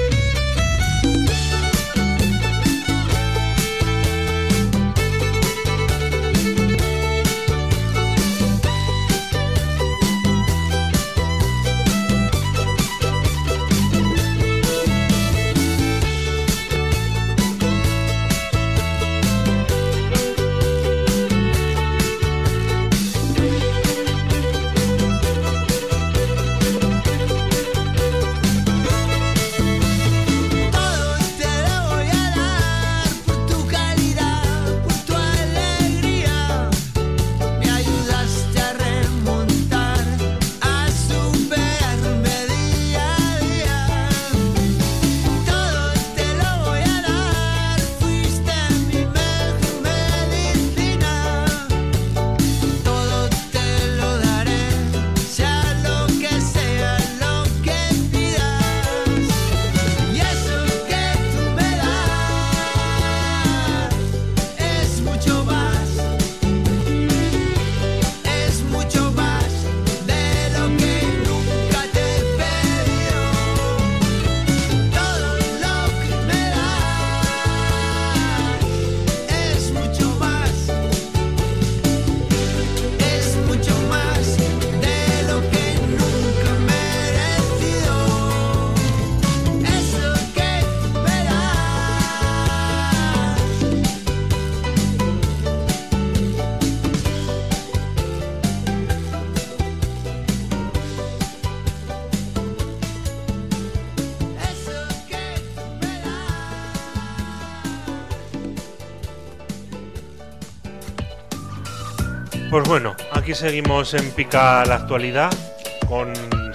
Pues bueno, aquí seguimos en Pica la Actualidad con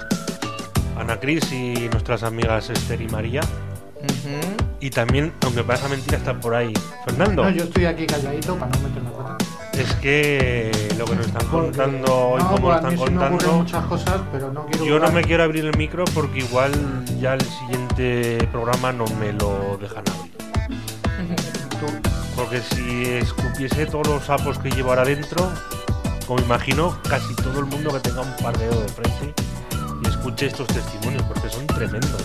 Ana Cris y nuestras amigas Esther y María. Y también, aunque parezca mentira, está por ahí Fernando. No, yo estoy aquí calladito para no meter la pata. Es que lo que nos están contando hoy, como lo están contando, muchas cosas, pero no quiero. Yo no me quiero abrir el micro porque igual ya el siguiente programa no me lo dejan abrir. Porque si escupiese todos los sapos que llevo ahora adentro, como imagino, casi todo el mundo que tenga un par de dedos de frente y escuche estos testimonios, porque son tremendos.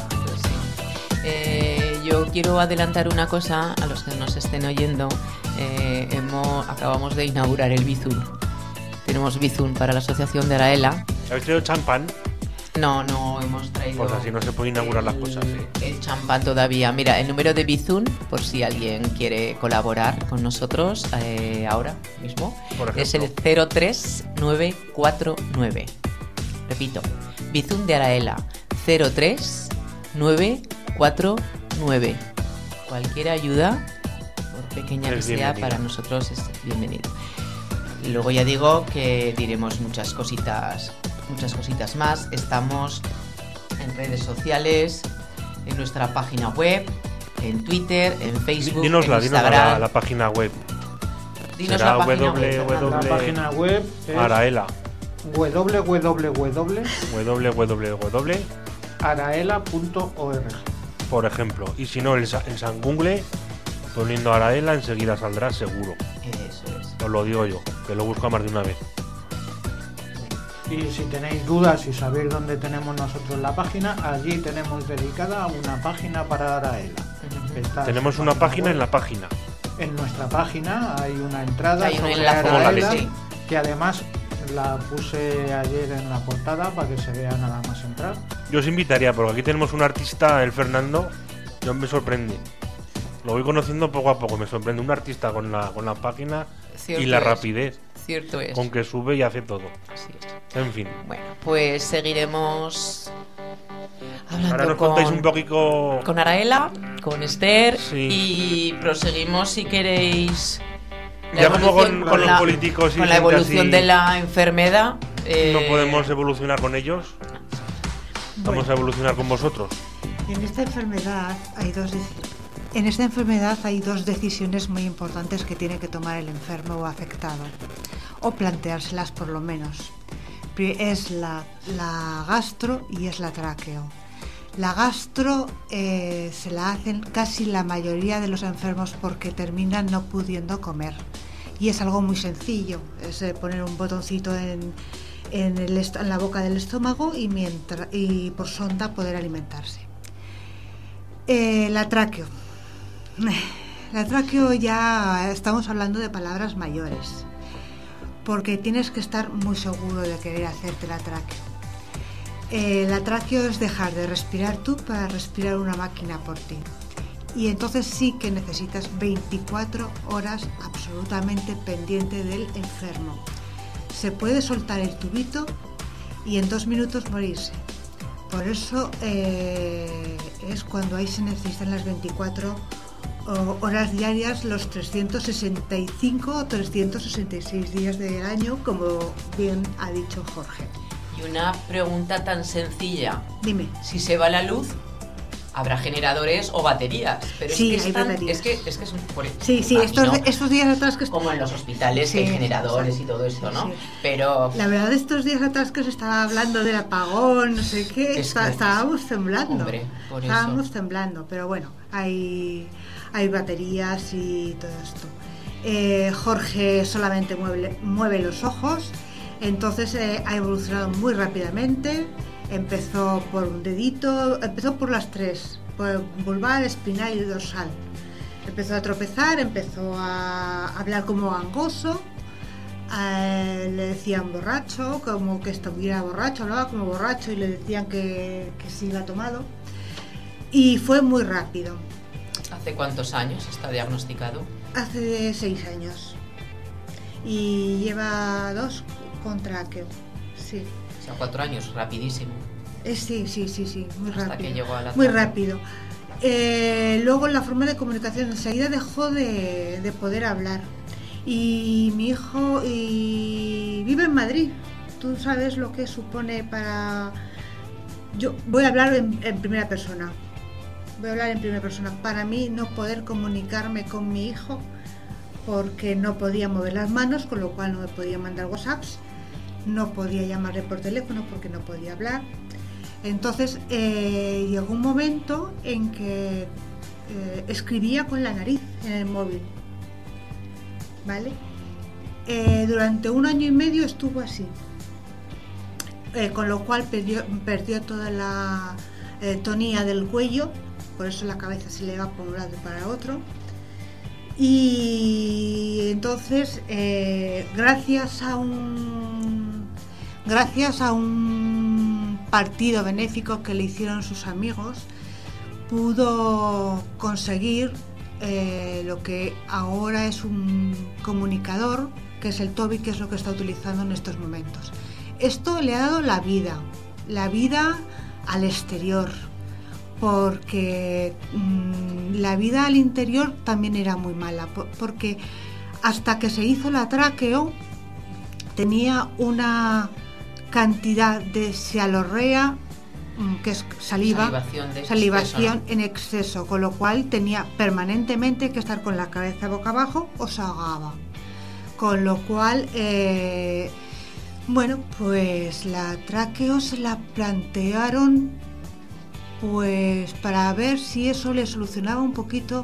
Yo quiero adelantar una cosa a los que nos estén oyendo. Acabamos de inaugurar el Bizum. Tenemos Bizum para la asociación de Araela. ¿Habéis traído champán? No hemos traído. Pues así no se puede inaugurar las cosas. El champán todavía. Mira, el número de Bizum, por si alguien quiere colaborar con nosotros ahora mismo, es el 03949. Repito, Bizum de Araela, 03949. Cualquier ayuda, por pequeña que sea, para nosotros es bienvenido. Luego ya digo que diremos muchas cositas más. Estamos en redes sociales, en nuestra página web, en Twitter, en Facebook, en Instagram. La página web. Dinos la página web. La página web es Araela. www.araela.org. Por ejemplo. Y si no, en San Google, poniendo Araela, enseguida saldrá seguro. Eso es. Os lo digo yo, que lo busco más de una vez. Y si tenéis dudas y sabéis dónde tenemos nosotros la página, allí tenemos dedicada una página para Araela. Tenemos una página en la página. En nuestra página hay una entrada hay un sobre enlace Araela, que además la puse ayer en la portada para que se vea nada más entrar. Yo os invitaría, porque aquí tenemos un artista, el Fernando, yo me sorprende. Lo voy conociendo poco a poco. Me sorprende un artista con la página Cierto y la es. rapidez Cierto es. con que sube y hace todo. Así es. En fin. Bueno, pues seguiremos Ahora hablando nos contáis un poquito. con Araela, con Esther Sí. y proseguimos si queréis. la Ya como evolución con los la- políticos y con la gente evolución así, de la enfermedad. no podemos evolucionar con ellos. Vamos Bueno. a evolucionar con vosotros. En esta enfermedad hay dos decisiones muy importantes que tiene que tomar el enfermo o afectado, o planteárselas por lo menos. Es la gastro y es la tráqueo. La gastro se la hacen casi la mayoría de los enfermos porque terminan no pudiendo comer. Y es algo muy sencillo, es poner un botoncito en la boca del estómago y por sonda poder alimentarse. La tráqueo. La tráqueo ya estamos hablando de palabras mayores, porque tienes que estar muy seguro de querer hacerte la tráqueo. La tráqueo es dejar de respirar tú para respirar una máquina por ti. Y entonces sí que necesitas 24 horas absolutamente pendiente del enfermo. Se puede soltar el tubito y en 2 minutos morirse. Por eso es cuando ahí se necesitan las 24 horas diarias, los 365 o 366 días del año, como bien ha dicho Jorge. Y una pregunta tan sencilla. Dime. Si se va la luz, habrá generadores o baterías. Pero Sí, es que hay baterías. Es que es un... Sí, imagino, estos días atrás que... como en los hospitales Sí, hay generadores exacto. y todo esto, ¿no? Sí. Pero La verdad, estos días atrás que se estaba hablando del apagón, no sé qué, Es que- estábamos temblando. Hombre, por eso. Estábamos temblando, pero bueno, hay baterías y todo esto. Jorge solamente mueve los ojos, entonces ha evolucionado muy rápidamente. Empezó por un dedito, empezó por las 3, por vulvar, espinal y dorsal. Empezó a tropezar, empezó a hablar como gangoso. Le decían borracho, como que estuviera borracho, hablaba como borracho y le decían que sí lo ha tomado. Y fue muy rápido. ¿hace cuántos años está diagnosticado? Hace 6 años. Y lleva 2 con tráqueo. Sí. O sea, 4 años, rapidísimo. Sí, muy Hasta rápido. que llegó a la Muy tráqueo. rápido. Luego la forma de comunicación enseguida dejó de poder hablar. Y mi hijo vive en Madrid. Tú sabes lo que supone para... Yo voy a hablar en primera persona. Para mí no poder comunicarme con mi hijo porque no podía mover las manos, con lo cual no me podía mandar WhatsApps, no podía llamarle por teléfono porque no podía hablar. Entonces llegó un momento en que escribía con la nariz en el móvil, ¿vale? Durante 1 año y medio estuvo así, con lo cual perdió toda la tonía del cuello, por eso la cabeza se le va por un lado y para otro. Y entonces gracias a un partido benéfico que le hicieron sus amigos, pudo conseguir lo que ahora es un comunicador, que es el Toby, que es lo que está utilizando en estos momentos. Esto le ha dado la vida al exterior, porque la vida al interior también era muy mala, porque hasta que se hizo la tráqueo tenía una cantidad de sialorrea, que es salivación en exceso, con lo cual tenía permanentemente que estar con la cabeza boca abajo o se ahogaba, con lo cual bueno, pues la tráqueo se la plantearon pues para ver si eso le solucionaba un poquito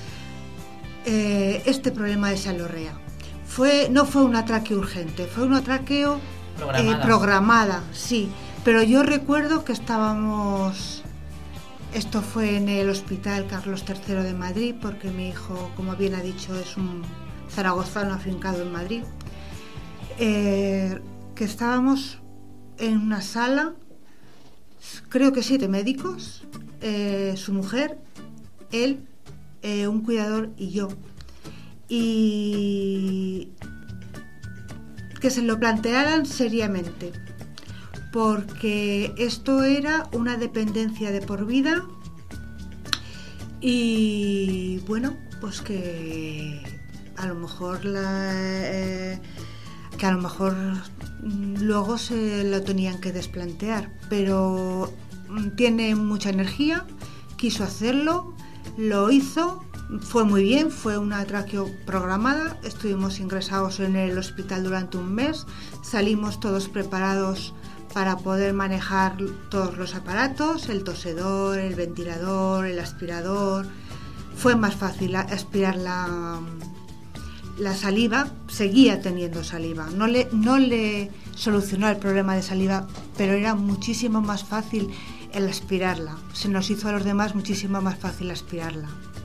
este problema de sialorrea. No fue una tráqueo urgente, fue una tráqueo programada, sí, pero yo recuerdo que estábamos, esto fue en el Hospital Carlos III de Madrid, porque mi hijo, como bien ha dicho, es un zaragozano afincado en Madrid, que estábamos en una sala, creo que 7 médicos, su mujer, él un cuidador y yo. Y que se lo plantearan seriamente, porque esto era una dependencia de por vida y bueno, pues que a lo mejor luego se lo tenían que desplantear, pero tiene mucha energía, quiso hacerlo, lo hizo, fue muy bien, fue una traqueo programada, estuvimos ingresados en el hospital durante un mes, salimos todos preparados para poder manejar todos los aparatos, el tosedor, el ventilador, el aspirador. Fue más fácil aspirar la saliva, seguía teniendo saliva, no le solucionó el problema de saliva, pero era muchísimo más fácil el aspirarla, se nos hizo a los demás muchísimo más fácil aspirarla.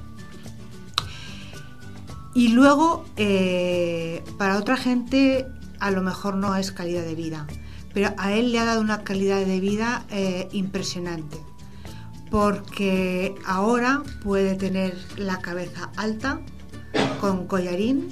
Y luego, para otra gente a lo mejor no es calidad de vida, pero a él le ha dado una calidad de vida impresionante, porque ahora puede tener la cabeza alta, con collarín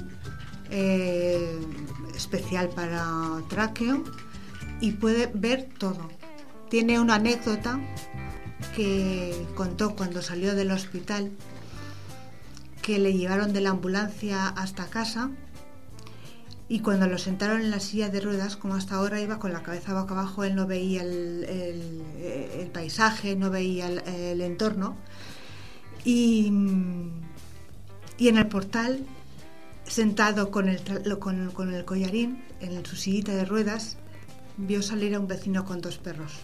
especial para tráqueo, y puede ver todo. Tiene una anécdota que contó cuando salió del hospital, que le llevaron de la ambulancia hasta casa y cuando lo sentaron en la silla de ruedas, como hasta ahora iba con la cabeza boca abajo, él no veía el paisaje, no veía el entorno, y en el portal, sentado con el collarín en su sillita de ruedas, vio salir a un vecino con 2 perros.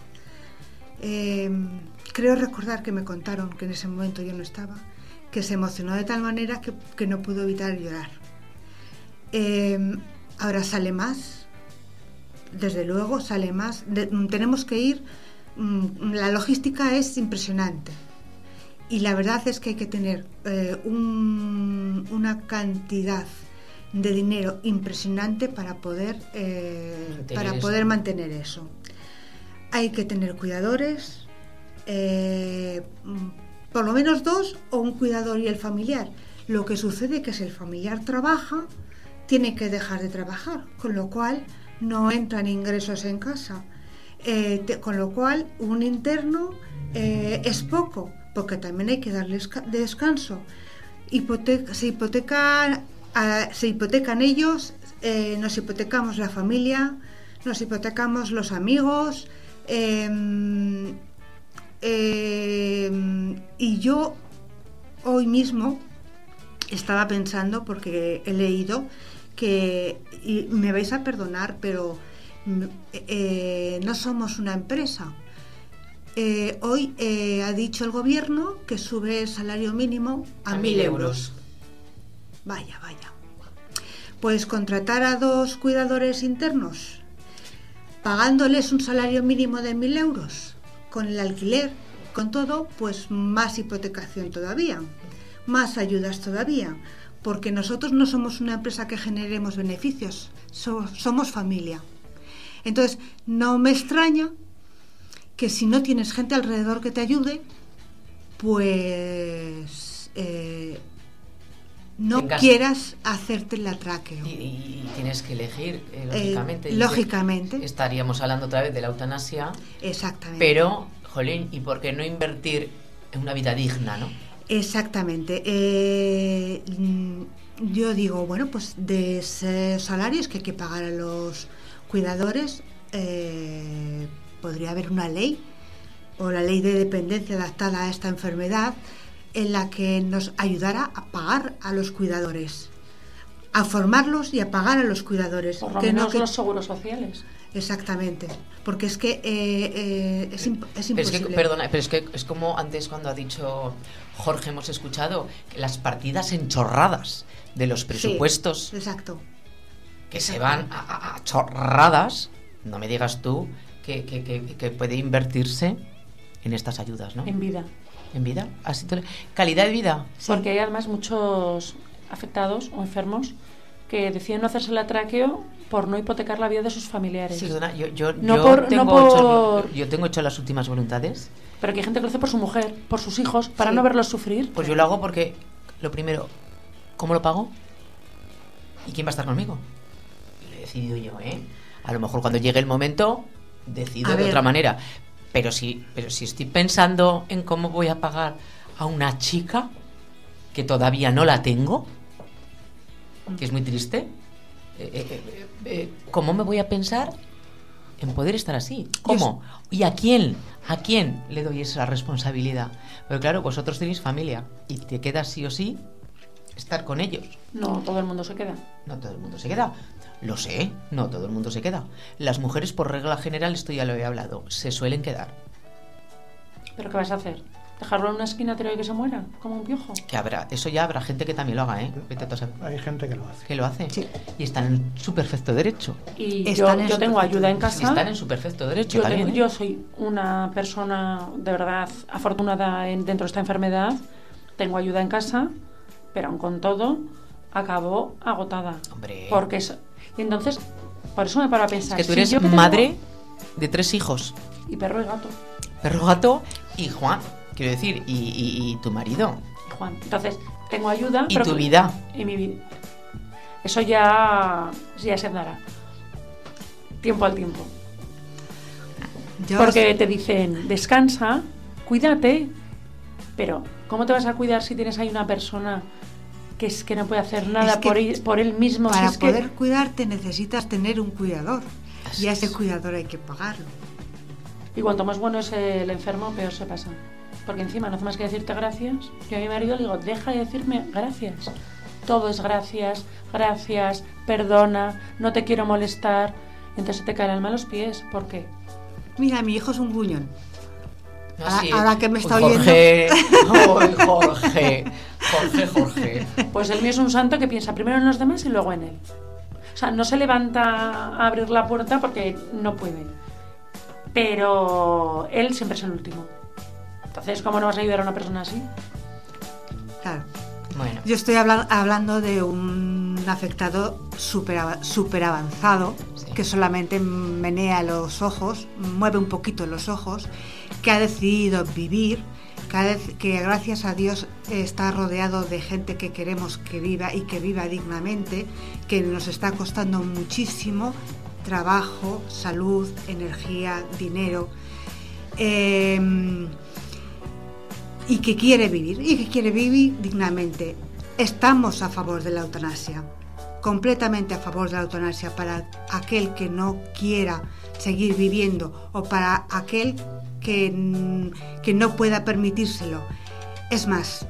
Creo recordar que me contaron, que en ese momento yo no estaba, que se emocionó de tal manera que no pudo evitar llorar. Ahora sale más, desde luego sale más. Tenemos que ir, la logística es impresionante y la verdad es que hay que tener una cantidad de dinero impresionante para poder mantener eso. Hay que tener cuidadores, por lo menos 2 o un cuidador y el familiar. Lo que sucede es que si el familiar trabaja, tiene que dejar de trabajar, con lo cual no entran ingresos en casa, con lo cual un interno es poco, porque también hay que darles descanso. Se hipotecan ellos, nos hipotecamos la familia, nos hipotecamos los amigos, y yo hoy mismo estaba pensando, porque he leído que, y me vais a perdonar, pero no somos una empresa. Hoy ha dicho el gobierno que sube el salario mínimo a 1.000 euros. Vaya. Pues contratar a 2 cuidadores internos, pagándoles un salario mínimo de 1.000 euros, con el alquiler, con todo, pues más hipotecación todavía, más ayudas todavía, porque nosotros no somos una empresa que generemos beneficios, somos familia. Entonces, no me extraña que si no tienes gente alrededor que te ayude, pues no quieras hacerte el tráqueo. Y tienes que elegir, lógicamente. Lógicamente. Estaríamos hablando otra vez de la eutanasia. Exactamente. Pero, jolín, ¿y por qué no invertir en una vida digna, no? Exactamente. Yo digo, bueno, pues de esos salarios que hay que pagar a los cuidadores, podría haber una ley, o la ley de dependencia adaptada a esta enfermedad, en la que nos ayudara a pagar a los cuidadores, a formarlos y a pagar a los cuidadores. Por lo menos los seguros sociales. Exactamente, porque es que es imposible. Pero es que es como antes cuando ha dicho Jorge, hemos escuchado que las partidas enchorradas de los presupuestos, sí, exacto, que se van a chorradas. No me digas tú que puede invertirse en estas ayudas, ¿no? En vida. ¿En vida? ¿Así calidad de vida? Sí. Porque hay además muchos afectados o enfermos que deciden no hacerse el tráqueo por no hipotecar la vida de sus familiares. Sí, perdona, yo tengo hecho las últimas voluntades. Pero que hay gente que lo hace por su mujer, por sus hijos, para no verlos sufrir. Pues yo lo hago porque lo primero, ¿cómo lo pago? ¿Y quién va a estar conmigo? Lo he decidido yo, ¿eh? A lo mejor cuando llegue el momento decido de otra manera. Pero si estoy pensando en cómo voy a pagar a una chica que todavía no la tengo, que es muy triste, ¿cómo me voy a pensar en poder estar así? ¿Cómo? ¿Y a quién? ¿A quién le doy esa responsabilidad? Pero claro, vosotros tenéis familia y te queda sí o sí estar con ellos. No, todo el mundo se queda. No todo el mundo se queda. Lo sé, no todo el mundo se queda. Las mujeres, por regla general, esto ya lo he hablado, se suelen quedar. ¿Pero qué vas a hacer? ¿Dejarlo en una esquina tirado y que se muera? ¿Como un piojo? Que habrá, eso ya habrá gente que también lo haga, ¿eh? Vete a saber. Hay gente que lo hace. Que lo hace. Sí. Y están en su perfecto derecho. Y yo tengo ayuda en casa. Y están en su perfecto derecho también. Yo soy una persona de verdad afortunada dentro de esta enfermedad. Tengo ayuda en casa, pero aun con todo, acabo agotada. Hombre. Porque y entonces, por eso me paro a pensar. Es que tú eres madre de 3 hijos. Y perro y gato. Perro, gato y Juan. Quiero decir, y tu marido. Juan. Entonces, tengo ayuda. Y tu vida. Y mi vida. Eso ya se dará. Tiempo al tiempo. Porque te dicen, descansa, cuídate. Pero, ¿cómo te vas a cuidar si tienes ahí una persona que no puede hacer nada por él mismo? Para poder cuidarte necesitas tener un cuidador. Y a ese cuidador hay que pagarlo. Y cuanto más bueno es el enfermo, peor se pasa. Porque encima no hace más que decirte gracias. Yo a mi marido le digo, deja de decirme gracias. Todo es gracias, perdona, no te quiero molestar. Entonces se te cae el alma a los pies. ¿Por qué? Mira, mi hijo es un gruñón. Sí. Ahora que me está oyendo. Jorge. Pues el mío es un santo que piensa primero en los demás y luego en él. O sea, no se levanta a abrir la puerta porque no puede. Pero él siempre es el último. Entonces, ¿cómo no vas a ayudar a una persona así? Claro. Bueno. Yo estoy hablando de un afectado súper avanzado, sí, que solamente menea los ojos, mueve un poquito los ojos, que ha decidido vivir, que gracias a Dios está rodeado de gente que queremos que viva y que viva dignamente, que nos está costando muchísimo trabajo, salud, energía, dinero, y que quiere vivir dignamente. Estamos a favor de la eutanasia, completamente a favor de la eutanasia para aquel que no quiera seguir viviendo o para aquel que no pueda permitírselo. Es más,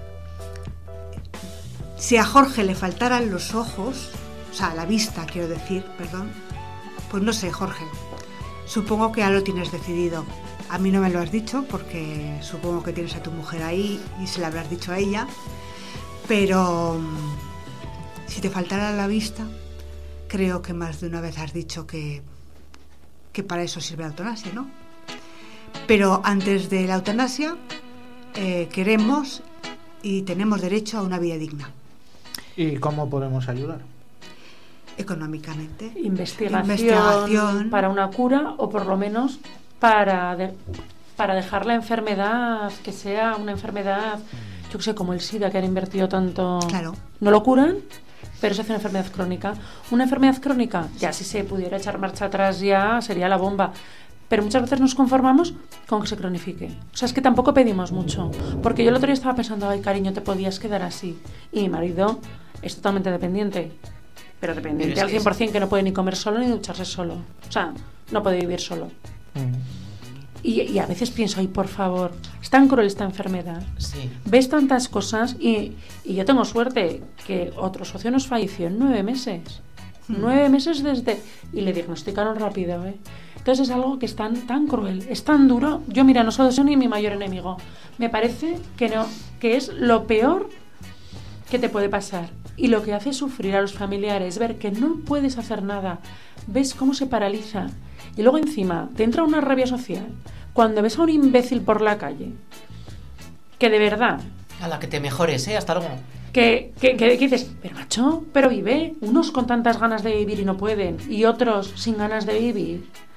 si a Jorge le faltaran los ojos, o sea, la vista, quiero decir, perdón, pues no sé, Jorge, supongo que ya lo tienes decidido. A mí no me lo has dicho porque supongo que tienes a tu mujer ahí y se lo habrás dicho a ella, pero si te faltara la vista, creo que más de una vez has dicho que para eso sirve la eutanasia, ¿no? Pero antes de la eutanasia queremos y tenemos derecho a una vida digna. ¿Y cómo podemos ayudar? Económicamente. Investigación para una cura o por lo menos para dejar la enfermedad, que sea una enfermedad, yo que sé, como el SIDA, que han invertido tanto. Claro. No lo curan, pero se hace una enfermedad crónica. Una enfermedad crónica, ya si se pudiera echar marcha atrás ya sería la bomba. Pero muchas veces nos conformamos con que se cronifique. O sea, es que tampoco pedimos mucho. Porque yo el otro día estaba pensando, ay, cariño, te podías quedar así. Y mi marido es totalmente dependiente. Pero dependiente al 100%, que no puede ni comer solo ni ducharse solo. O sea, no puede vivir solo. Y a veces pienso, ay, por favor, es tan cruel esta enfermedad. Sí. Ves tantas cosas y yo tengo suerte que otro socio nos falleció en 9 meses. 9 meses desde... Y le diagnosticaron rápido, ¿eh? Entonces es algo que es tan cruel, es tan duro. Yo, mira, no soy ni mi mayor enemigo. Me parece que es lo peor que te puede pasar. Y lo que hace sufrir a los familiares, ver que no puedes hacer nada, ves cómo se paraliza. Y luego encima te entra una rabia social cuando ves a un imbécil por la calle, que de verdad... A la que te mejores, hasta luego. Que dices, pero macho, pero vive. Unos con tantas ganas de vivir y no pueden, y otros sin ganas de vivir.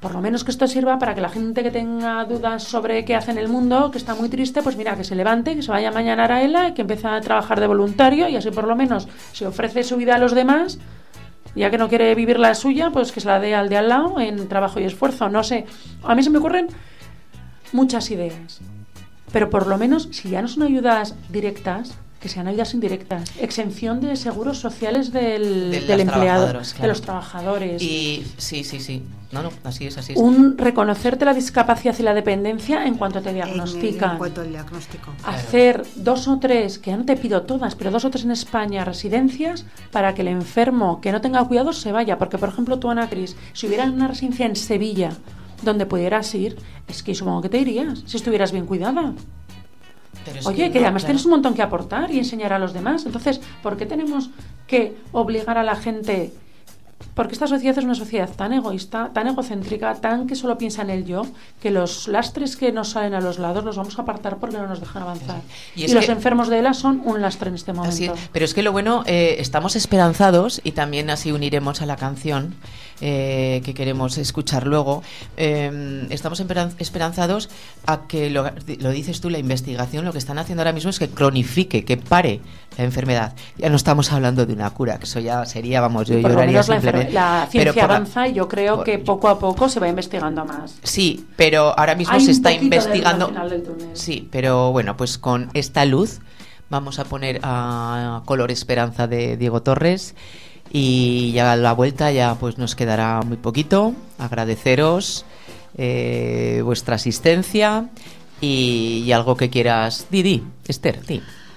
por lo menos que esto sirva para que la gente que tenga dudas sobre qué hace en el mundo, que está muy triste, pues mira, que se levante, que se vaya mañana a Araela y que empiece a trabajar de voluntario y así por lo menos se ofrece su vida a los demás, ya que no quiere vivir la suya, pues que se la dé al de al lado en trabajo y esfuerzo. No sé, a mí se me ocurren muchas ideas, pero por lo menos, si ya no son ayudas directas, que sean ayudas indirectas, exención de seguros sociales del empleado, claro, de los trabajadores. Y sí. No, así es. Un reconocerte la discapacidad y la dependencia en cuanto te diagnostican. En cuanto al diagnóstico. Hacer 2 o 3, que ya no te pido todas, pero 2 o 3 en España, residencias, para que el enfermo que no tenga cuidados se vaya. Porque, por ejemplo, tú, Ana Cris, si hubiera una residencia en Sevilla donde pudieras ir, es que supongo que te irías, si estuvieras bien cuidada. Oye, que además tienes un montón que aportar y enseñar a los demás. Entonces, ¿por qué tenemos que obligar a la gente? Porque esta sociedad es una sociedad tan egoísta, tan egocéntrica, tan que solo piensa en el yo, que los lastres que nos salen a los lados los vamos a apartar porque no nos dejan avanzar. Y los enfermos de ELA son un lastre en este momento. Así es. Pero es que lo bueno, estamos esperanzados, y también así uniremos a la canción que queremos escuchar luego. Estamos esperanzados a que, lo dices tú, la investigación, lo que están haciendo ahora mismo es que cronifique, que pare la enfermedad. Ya no estamos hablando de una cura, que eso ya sería, vamos, yo lloraría simplemente. La ciencia avanza y yo creo que poco a poco se va investigando más. Sí, pero ahora mismo se está investigando. Sí, pero bueno, pues con esta luz vamos a poner a Color Esperanza de Diego Torres. Y ya a la vuelta ya pues nos quedará muy poquito. Agradeceros vuestra asistencia y algo que quieras. Didi, Esther, di.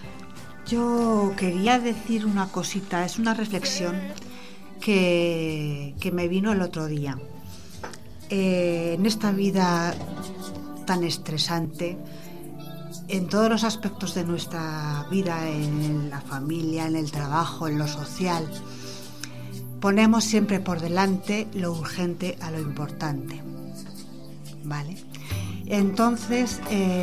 Yo quería decir una cosita, es una reflexión que me vino el otro día. En esta vida tan estresante, en todos los aspectos de nuestra vida, en la familia, en el trabajo, en lo social, ponemos siempre por delante lo urgente a lo importante, ¿vale? Entonces,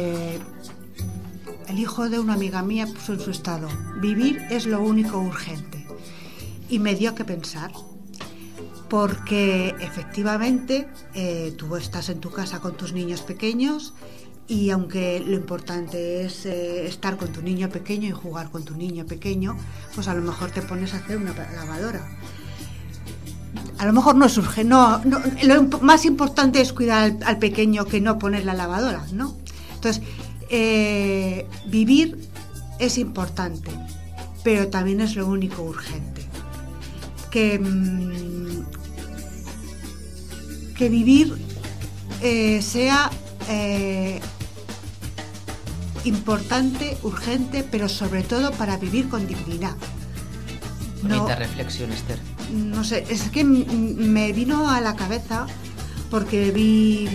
el hijo de una amiga mía puso en su estado: vivir es lo único urgente. Y me dio que pensar, porque efectivamente tú estás en tu casa con tus niños pequeños, y aunque lo importante es estar con tu niño pequeño y jugar con tu niño pequeño, pues a lo mejor te pones a hacer una lavadora. A lo mejor no surge, no, lo más importante es cuidar al pequeño que no poner la lavadora, ¿no? Entonces, vivir es importante, pero también es lo único urgente. Que vivir sea importante, urgente, pero sobre todo para vivir con dignidad. Bonita reflexión, Esther. No sé, es que me vino a la cabeza porque vi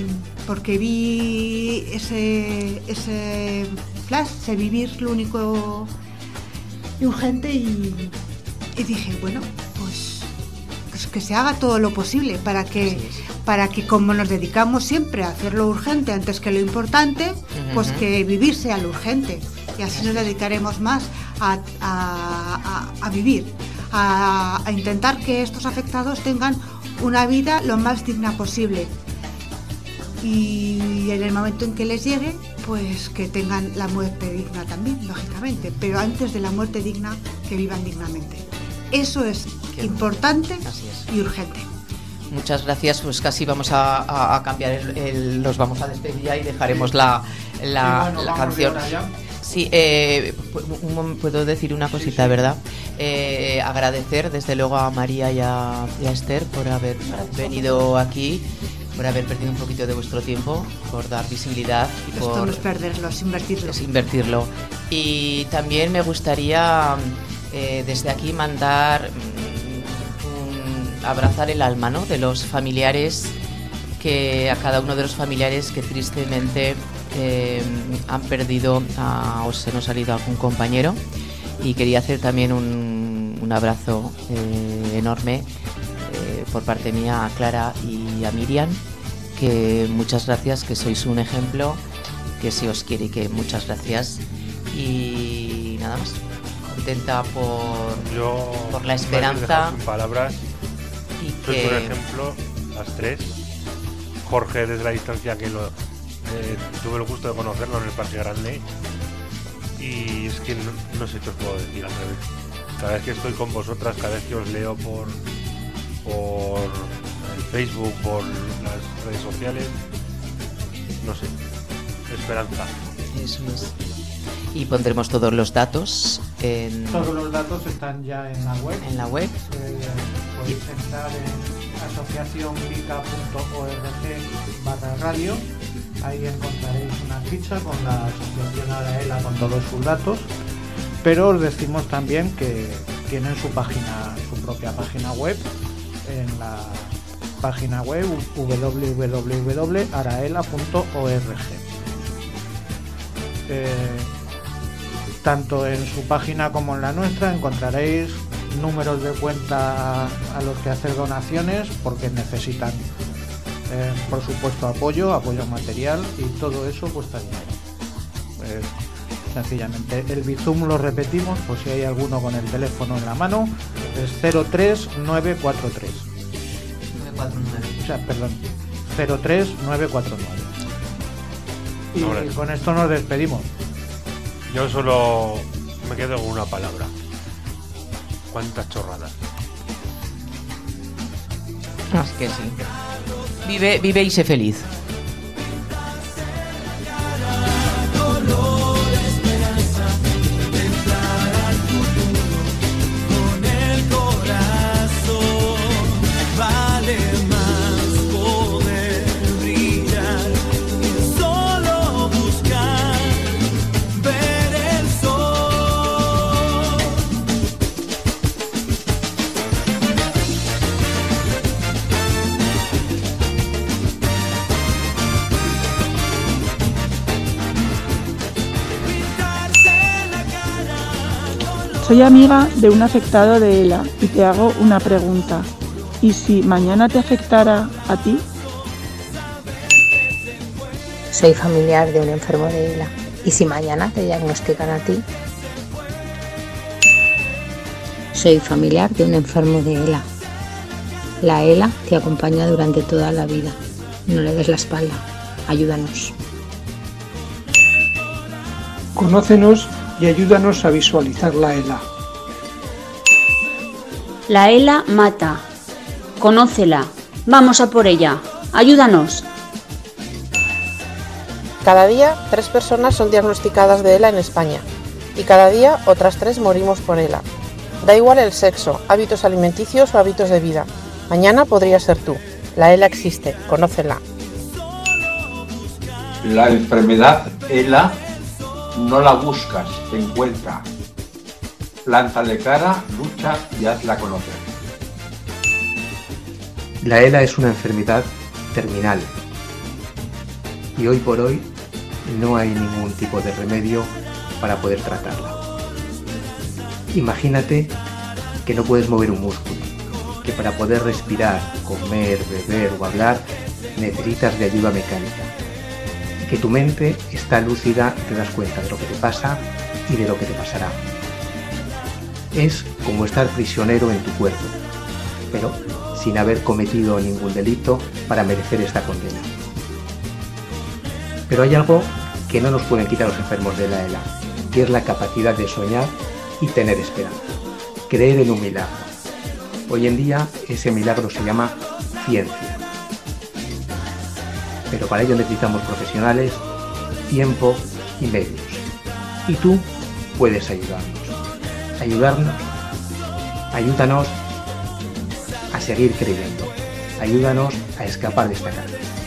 ese flash de vivir lo único urgente y dije, bueno, pues que se haga todo lo posible para que como nos dedicamos siempre a hacer lo urgente antes que lo importante, pues que vivir sea lo urgente, y así nos dedicaremos más a vivir, a intentar que estos afectados tengan una vida lo más digna posible, y en el momento en que les llegue, pues que tengan la muerte digna también, lógicamente, pero antes de la muerte digna, que vivan dignamente. Eso es importante y urgente. Muchas gracias, pues casi vamos a cambiar los vamos a despedir ya y dejaremos la canción. Sí, puedo decir una cosita, ¿verdad? Agradecer desde luego a María y a Esther por haber venido aquí, por haber perdido un poquito de vuestro tiempo, por dar visibilidad. Y esto no es perderlo, es invertirlo. Es invertirlo. Y también me gustaría desde aquí abrazar el alma, ¿no?, de los familiares, a cada uno de los familiares que tristemente han perdido o se nos ha salido algún compañero, y quería hacer también un abrazo enorme por parte mía a Clara y a Miriam, que muchas gracias, que sois un ejemplo, que se os quiere, y que muchas gracias, y nada más, contenta por la esperanza. Sin palabras, y sois que un ejemplo, las tres, Jorge desde la distancia, que tuve el gusto de conocerlo en el Parque Grande. Y es que no sé qué os puedo decir al revés. Cada vez que estoy con vosotras, cada vez que os leo por el Facebook, por las redes sociales, no sé, esperanza. Eso es. Y pondremos todos los datos Todos los datos están ya en la web. Podéis entrar en asociacionvica.org/radio. Ahí encontraréis una ficha con la asociación Araela con todos sus datos. Pero os decimos también que tienen su propia página web, en la página web www.araela.org. Tanto en su página como en la nuestra encontraréis números de cuenta a los que hacer donaciones, porque necesitan, por supuesto, apoyo material, y todo eso cuesta dinero. Sencillamente, el Bizum lo repetimos, por si hay alguno con el teléfono en la mano, es 03943. 949. O sea, perdón, 03949. Y con esto nos despedimos. Yo solo me quedo con una palabra. ¿Cuántas chorradas? Es que sí. Vive y sé feliz. Soy amiga de un afectado de ELA y te hago una pregunta. ¿Y si mañana te afectara a ti? Soy familiar de un enfermo de ELA. ¿Y si mañana te diagnostican a ti? Soy familiar de un enfermo de ELA. La ELA te acompaña durante toda la vida. No le des la espalda. Ayúdanos. Conócenos y ayúdanos a visualizar la ELA. La ELA mata. Conócela. Vamos a por ella. Ayúdanos. Cada día 3 personas son diagnosticadas de ELA en España y cada día otras 3 morimos por ELA. Da igual el sexo, hábitos alimenticios o hábitos de vida. Mañana podría ser tú. La ELA existe. Conócela. La enfermedad ELA no la buscas, te encuentra. Lánzale cara, lucha y hazla conocer. La ELA es una enfermedad terminal y hoy por hoy no hay ningún tipo de remedio para poder tratarla. Imagínate que no puedes mover un músculo, que para poder respirar, comer, beber o hablar necesitas de ayuda mecánica. Que tu mente está lúcida y te das cuenta de lo que te pasa y de lo que te pasará. Es como estar prisionero en tu cuerpo, pero sin haber cometido ningún delito para merecer esta condena. Pero hay algo que no nos pueden quitar los enfermos de la ELA, que es la capacidad de soñar y tener esperanza, creer en un milagro. Hoy en día ese milagro se llama ciencia. Pero para ello necesitamos profesionales, tiempo y medios. Y tú puedes ayudarnos. Ayúdanos a seguir creyendo. Ayúdanos a escapar de esta cárcel.